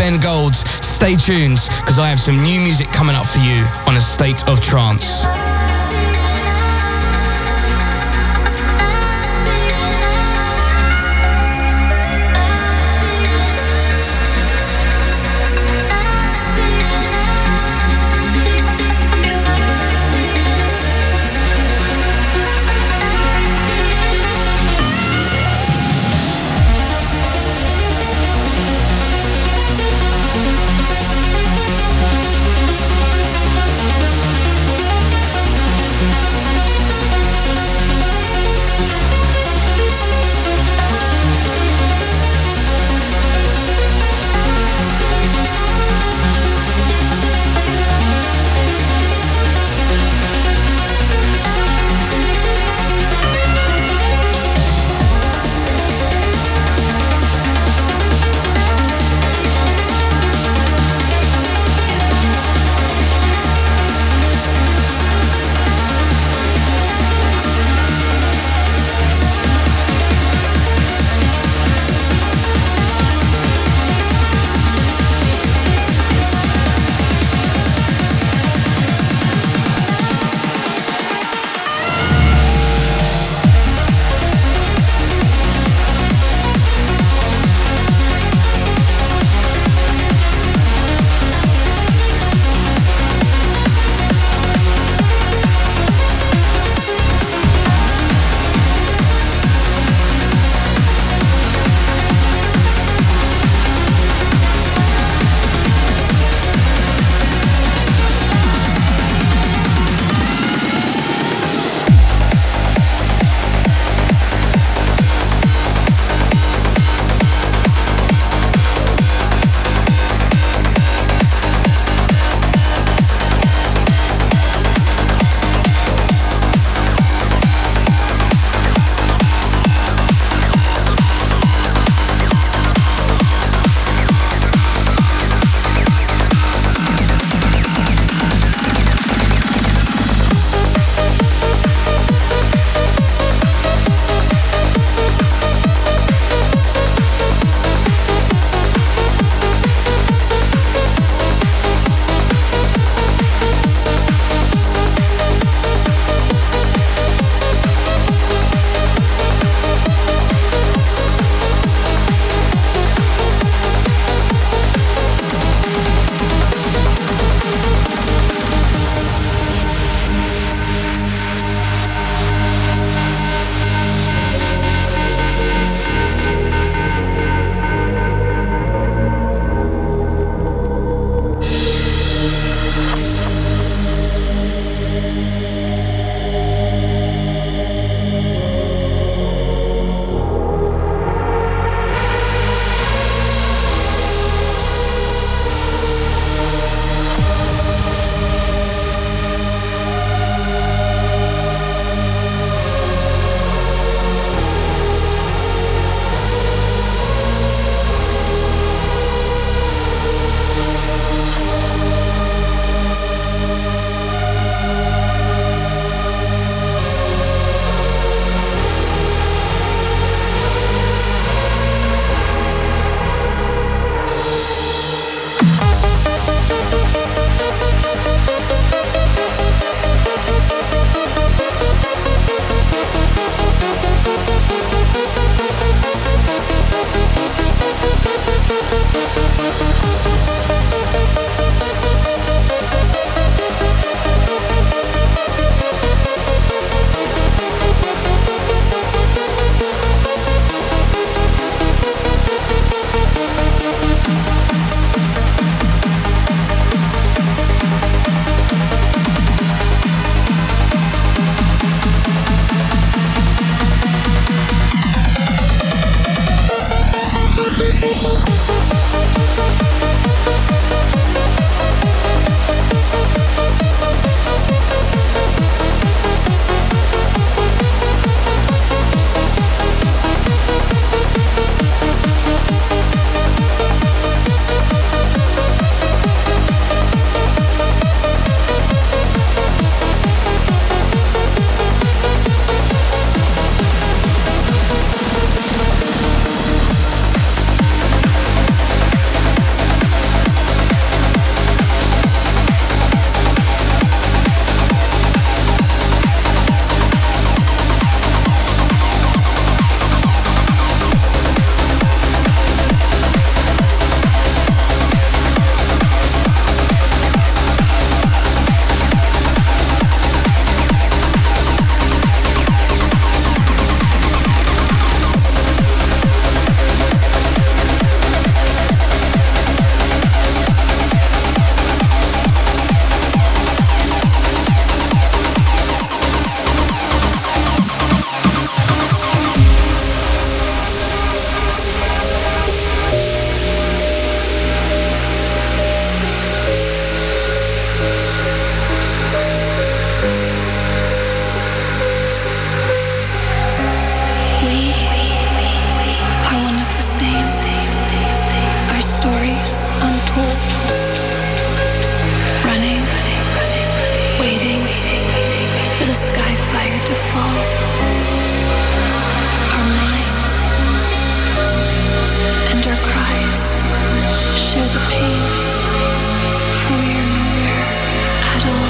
Ben Golds. Stay tuned, because I have some new music coming up for you on A State of Trance. for the sky fire to fall. Our minds and our cries share the pain, for we are nowhere at all.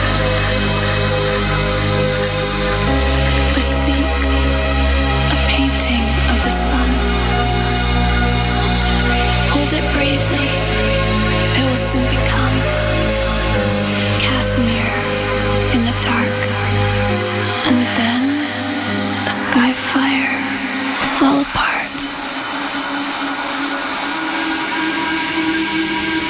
But seek a painting of the sun. Hold it bravely, it will soon become Casimir in the dark, and then the sky fire will fall apart.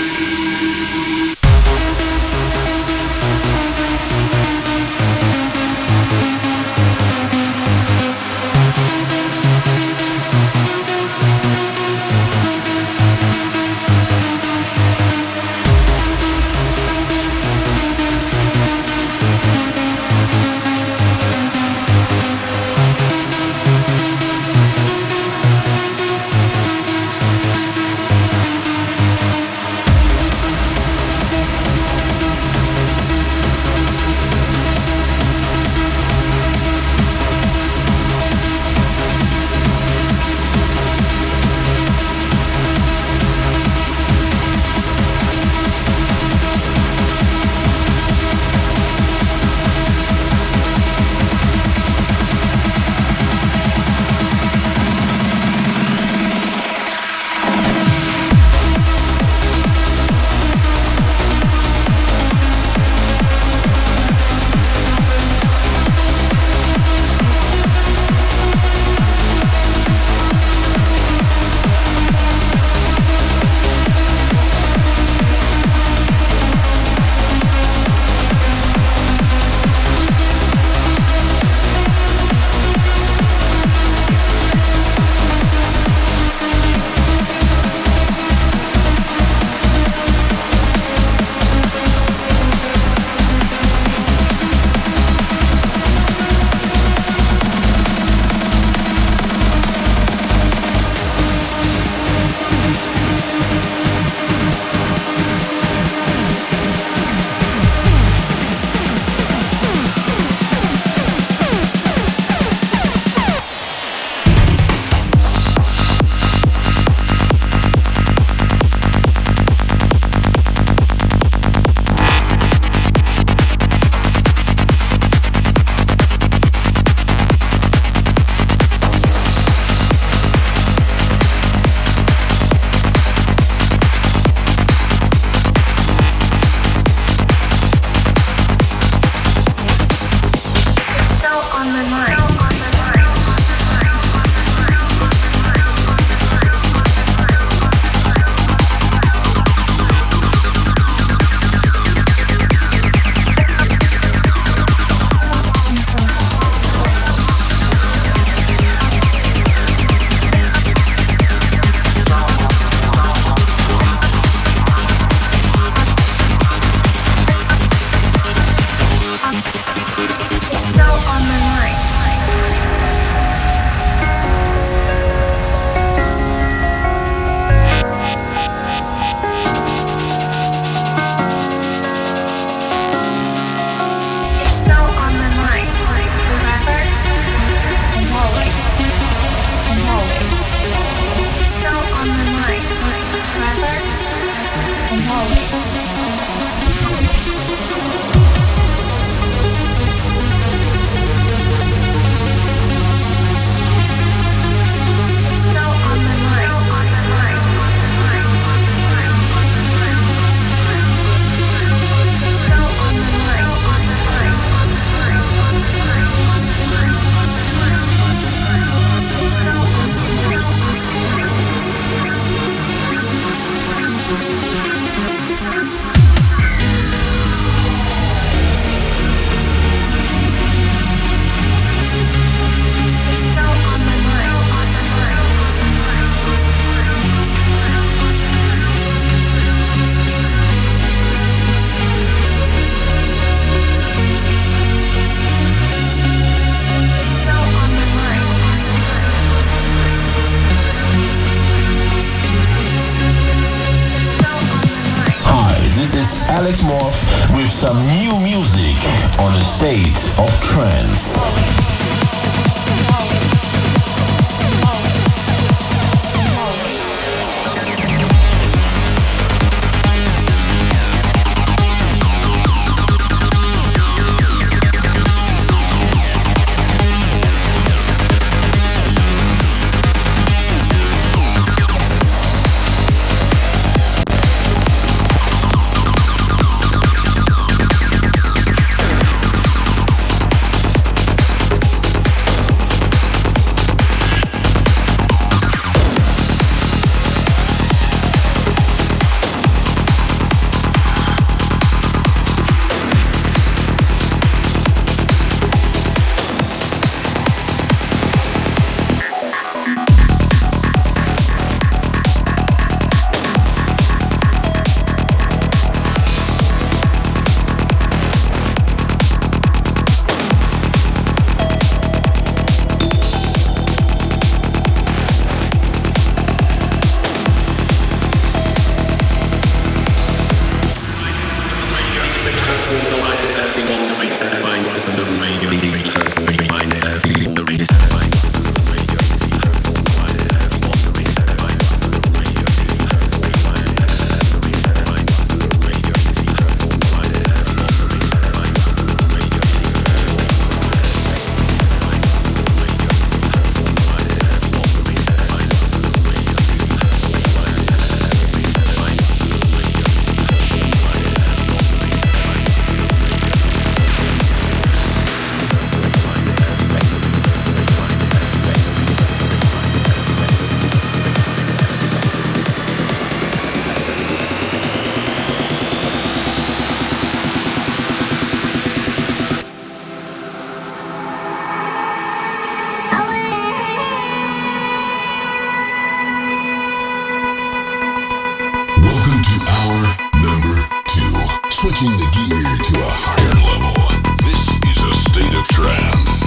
Alex Morph with some new music on A State of Trance. Switching the gear to a higher level. This is A State of Trance.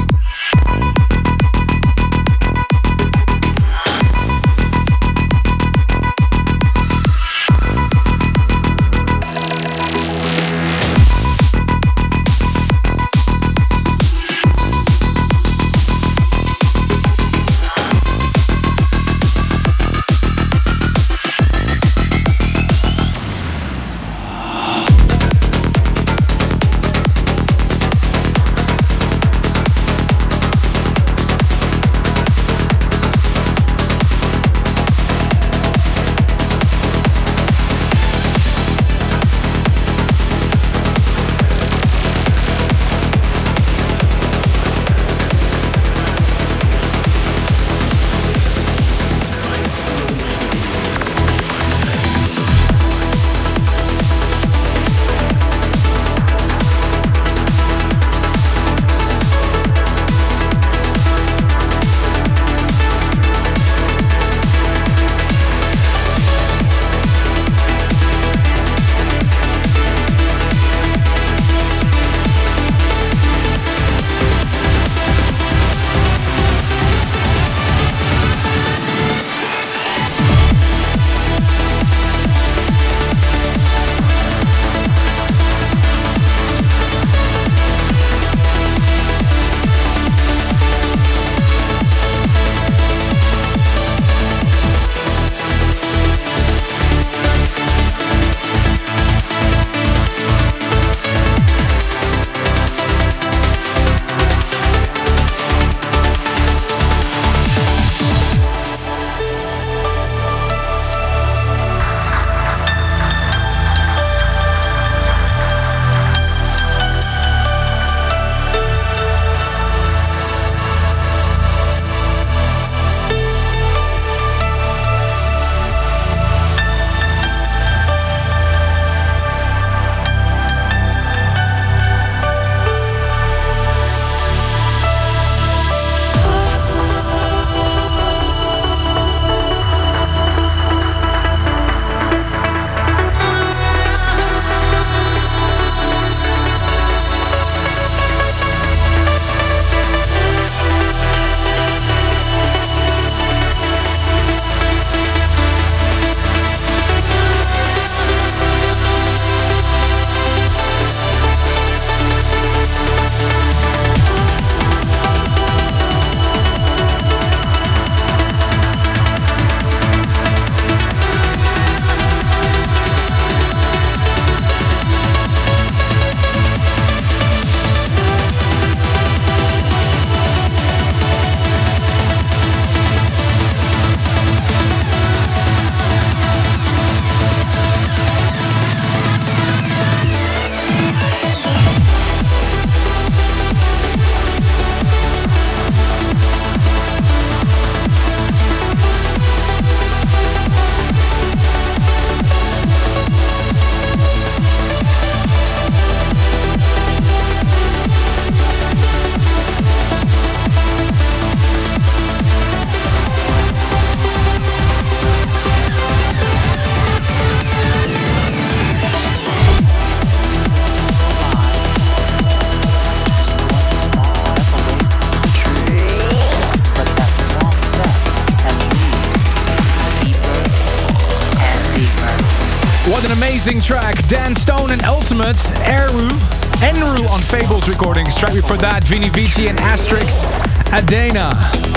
amazing track. Dan Stone and Ultimate, Enru on Fables Recordings. Track before that, Vini Vici and Asterix, Adena.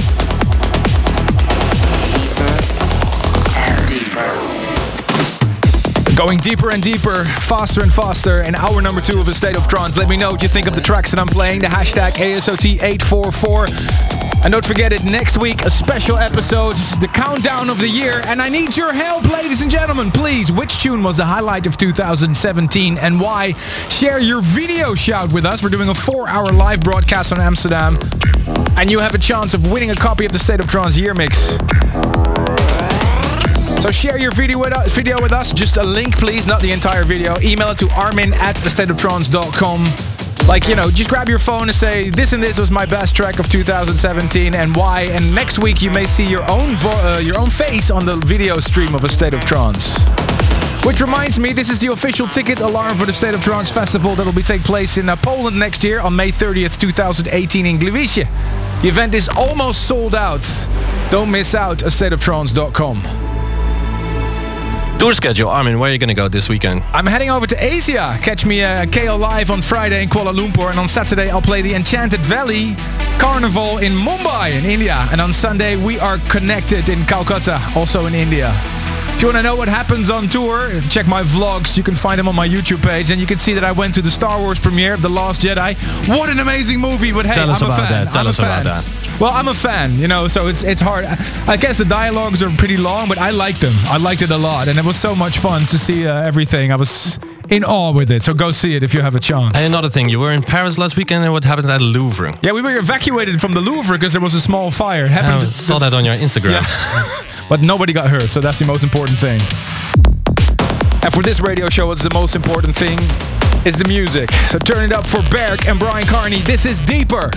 Going deeper and deeper, faster and faster. In hour number 2 of the State of Trance. Let me know what you think of the tracks that I'm playing. The hashtag ASOT844. And don't forget it, next week, a special episode, the countdown of the year. And I need your help, ladies and gentlemen. Please, which tune was the highlight of 2017 and why? Share your video shout with us. We're doing a 4-hour live broadcast on Amsterdam. And you have a chance of winning a copy of the State of Trance Year Mix. So share your video with us. Just a link, please, not the entire video. Email it to armin@astateoftrance.com. Like, just grab your phone and say, this and this was my best track of 2017 and why. And next week you may see your own face on the video stream of A State of Trance. Which reminds me, this is the official ticket alarm for the State of Trance Festival that will take place in Poland next year on May 30th, 2018 in Gliwice. The event is almost sold out. Don't miss out, astateoftrance.com. Tour schedule, Armin, where are you going to go this weekend? I'm heading over to Asia. Catch me KO Live on Friday in Kuala Lumpur, and on Saturday I'll play the Enchanted Valley Carnival in Mumbai in India. And on Sunday we are connected in Calcutta, also in India. If you want to know what happens on tour, check my vlogs. You can find them on my YouTube page, and you can see that I went to the Star Wars premiere of The Last Jedi. What an amazing movie, but hey, Tell us I'm a about fan. that. Tell us about that. Well, I'm a fan, so it's hard. I guess the dialogues are pretty long, but I liked them. I liked it a lot, and it was so much fun to see everything. I was in awe with it, so go see it if you have a chance. And another thing, you were in Paris last weekend, and what happened at the Louvre? Yeah, we were evacuated from the Louvre because there was a small fire. It happened. I saw that on your Instagram. Yeah. But nobody got hurt, so that's the most important thing. And for this radio show, what's the most important thing is the music. So turn it up for Berg and Brian Carney. This is Deeper.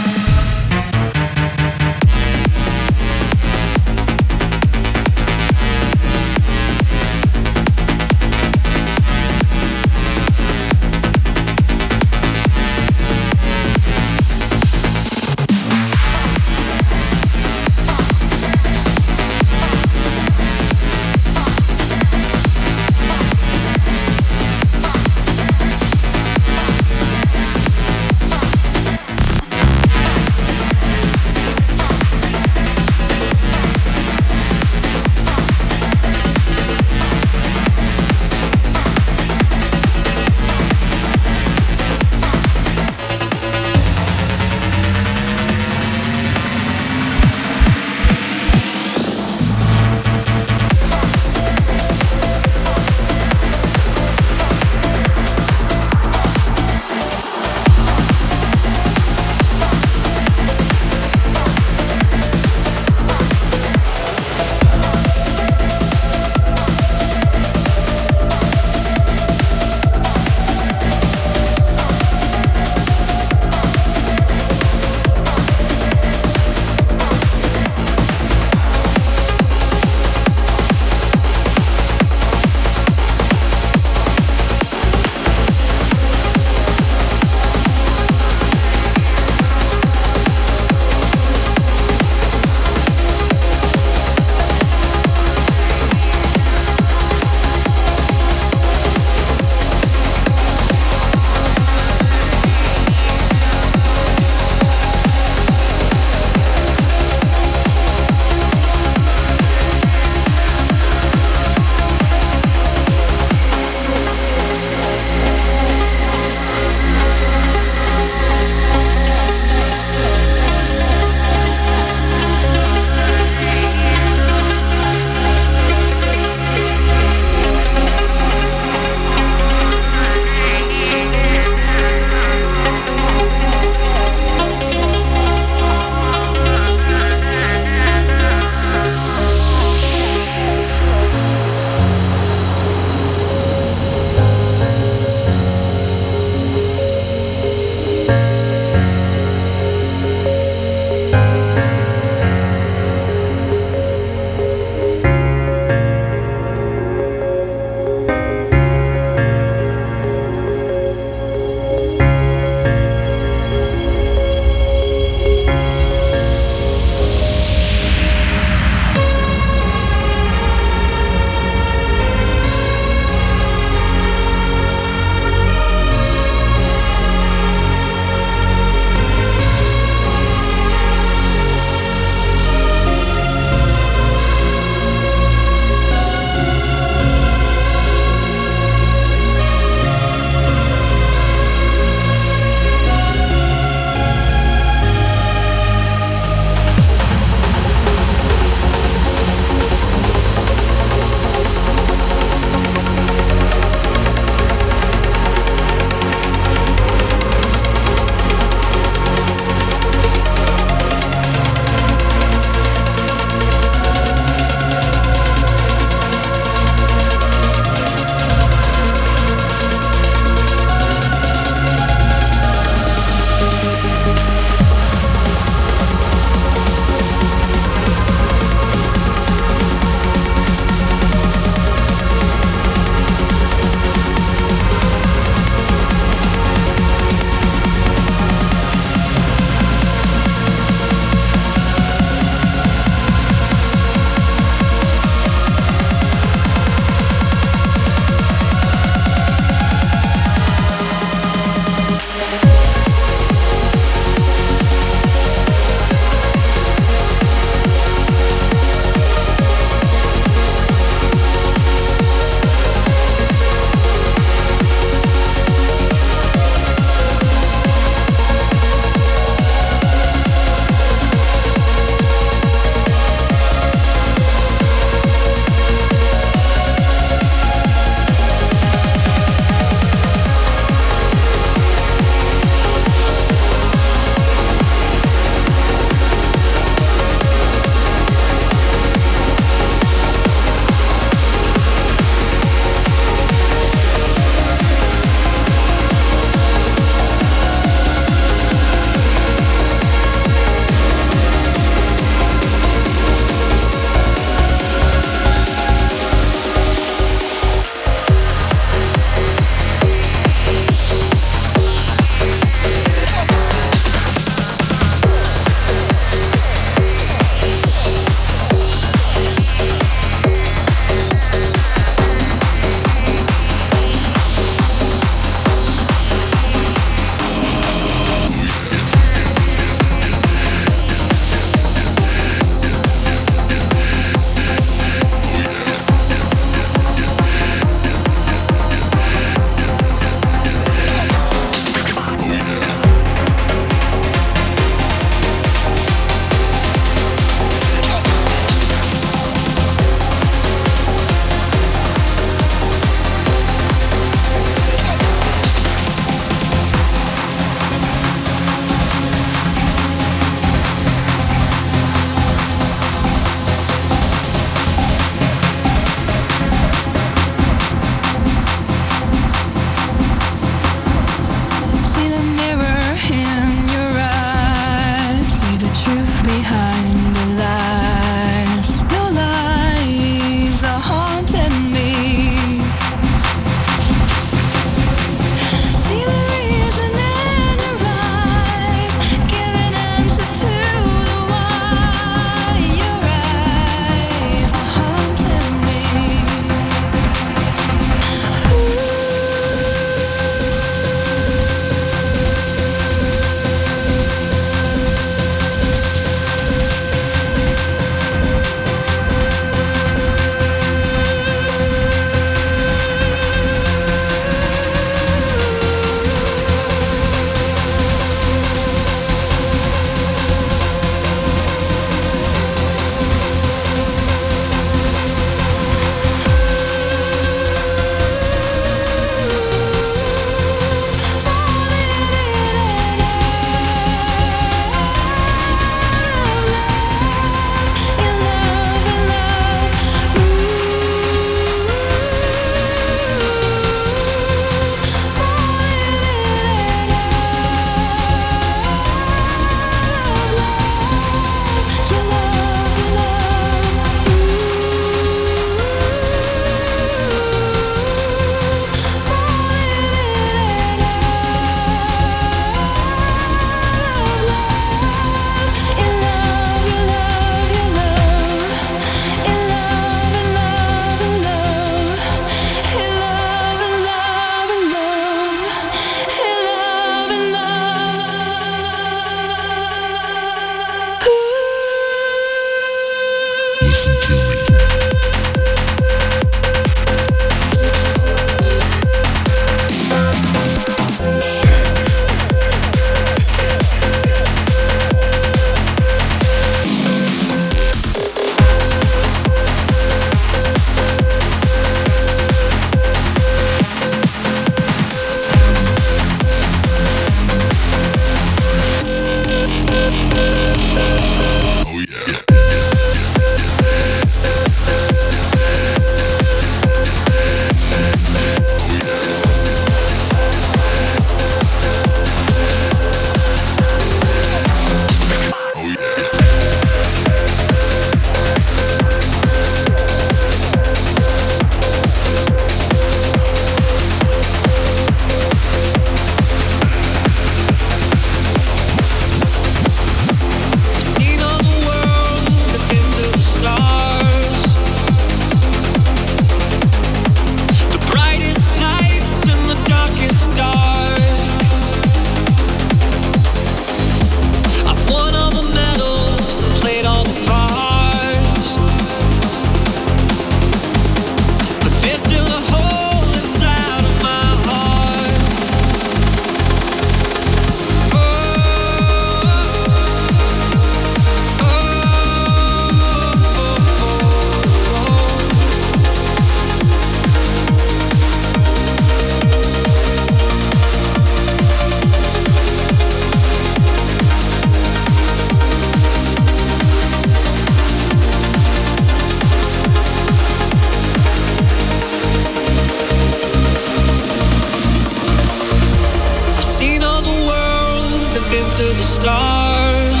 to the stars.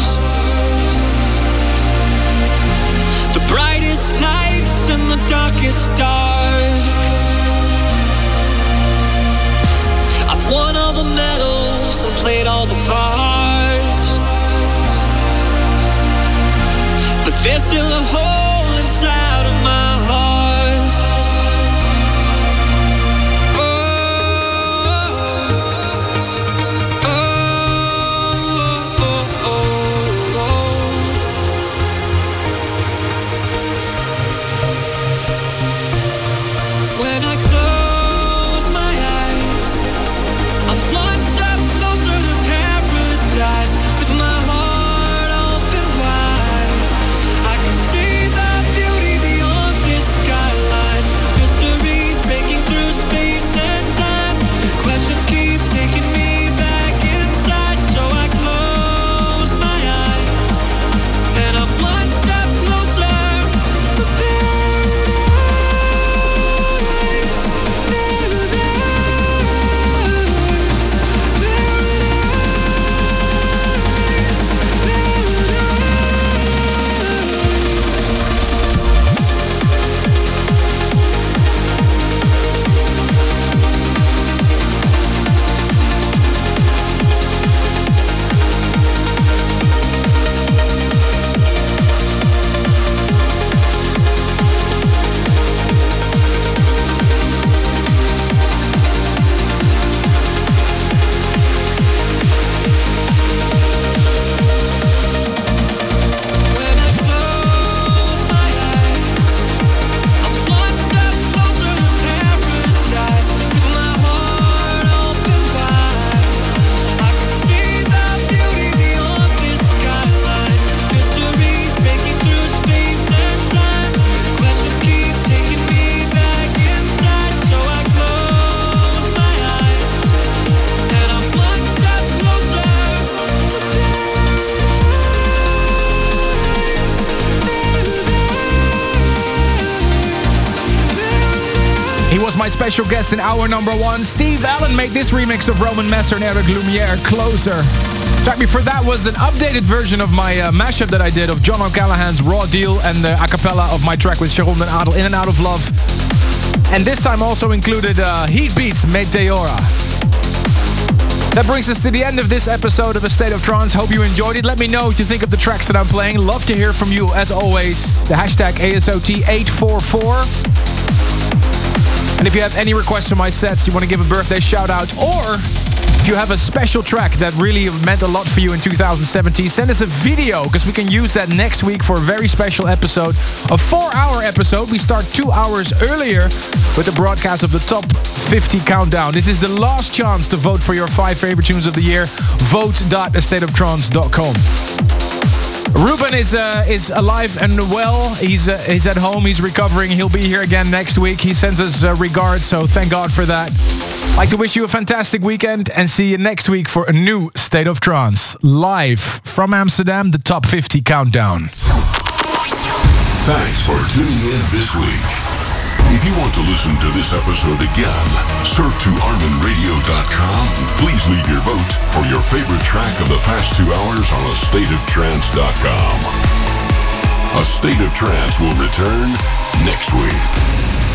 The brightest lights and the darkest dark. I've won all the medals and played all the parts, but there's still a hole inside of my heart. Oh, oh, oh, oh, oh. When I close my eyes, I'm one step closer to paradise. With my heart open wide, I can see the beauty beyond this skyline. Mysteries breaking through space and time. Questions keep taking me back inside. So I close my eyes, and I'm one step closer to paradise. He was my special guest in hour number 1. Steve Allen made this remix of Roman Messer and Eric Lumiere, Closer. Track before that was an updated version of my mashup that I did of John O'Callaghan's Raw Deal and the a cappella of my track with Sharon Den Adel, In and Out of Love. And this time also included Heat Beats, Meteora. That brings us to the end of this episode of A State of Trance. Hope you enjoyed it. Let me know what you think of the tracks that I'm playing. Love to hear from you, as always. The hashtag ASOT844. And if you have any requests for my sets, you want to give a birthday shout out, or if you have a special track that really meant a lot for you in 2017, send us a video, because we can use that next week for a very special episode. A 4-hour episode. We start 2 hours earlier with the broadcast of the Top 50 Countdown. This is the last chance to vote for your 5 favorite tunes of the year. Vote.astateoftrance.com. Ruben is alive and well. He's at home. He's recovering. He'll be here again next week. He sends us regards, so thank God for that. I'd like to wish you a fantastic weekend and see you next week for a new State of Trance. Live from Amsterdam, the Top 50 Countdown. Thanks for tuning in this week. If you want to listen to this episode again, surf to ArminRadio.com. Please leave your vote for your favorite track of the past 2 hours on AStateOfTrance.com. A State of Trance will return next week.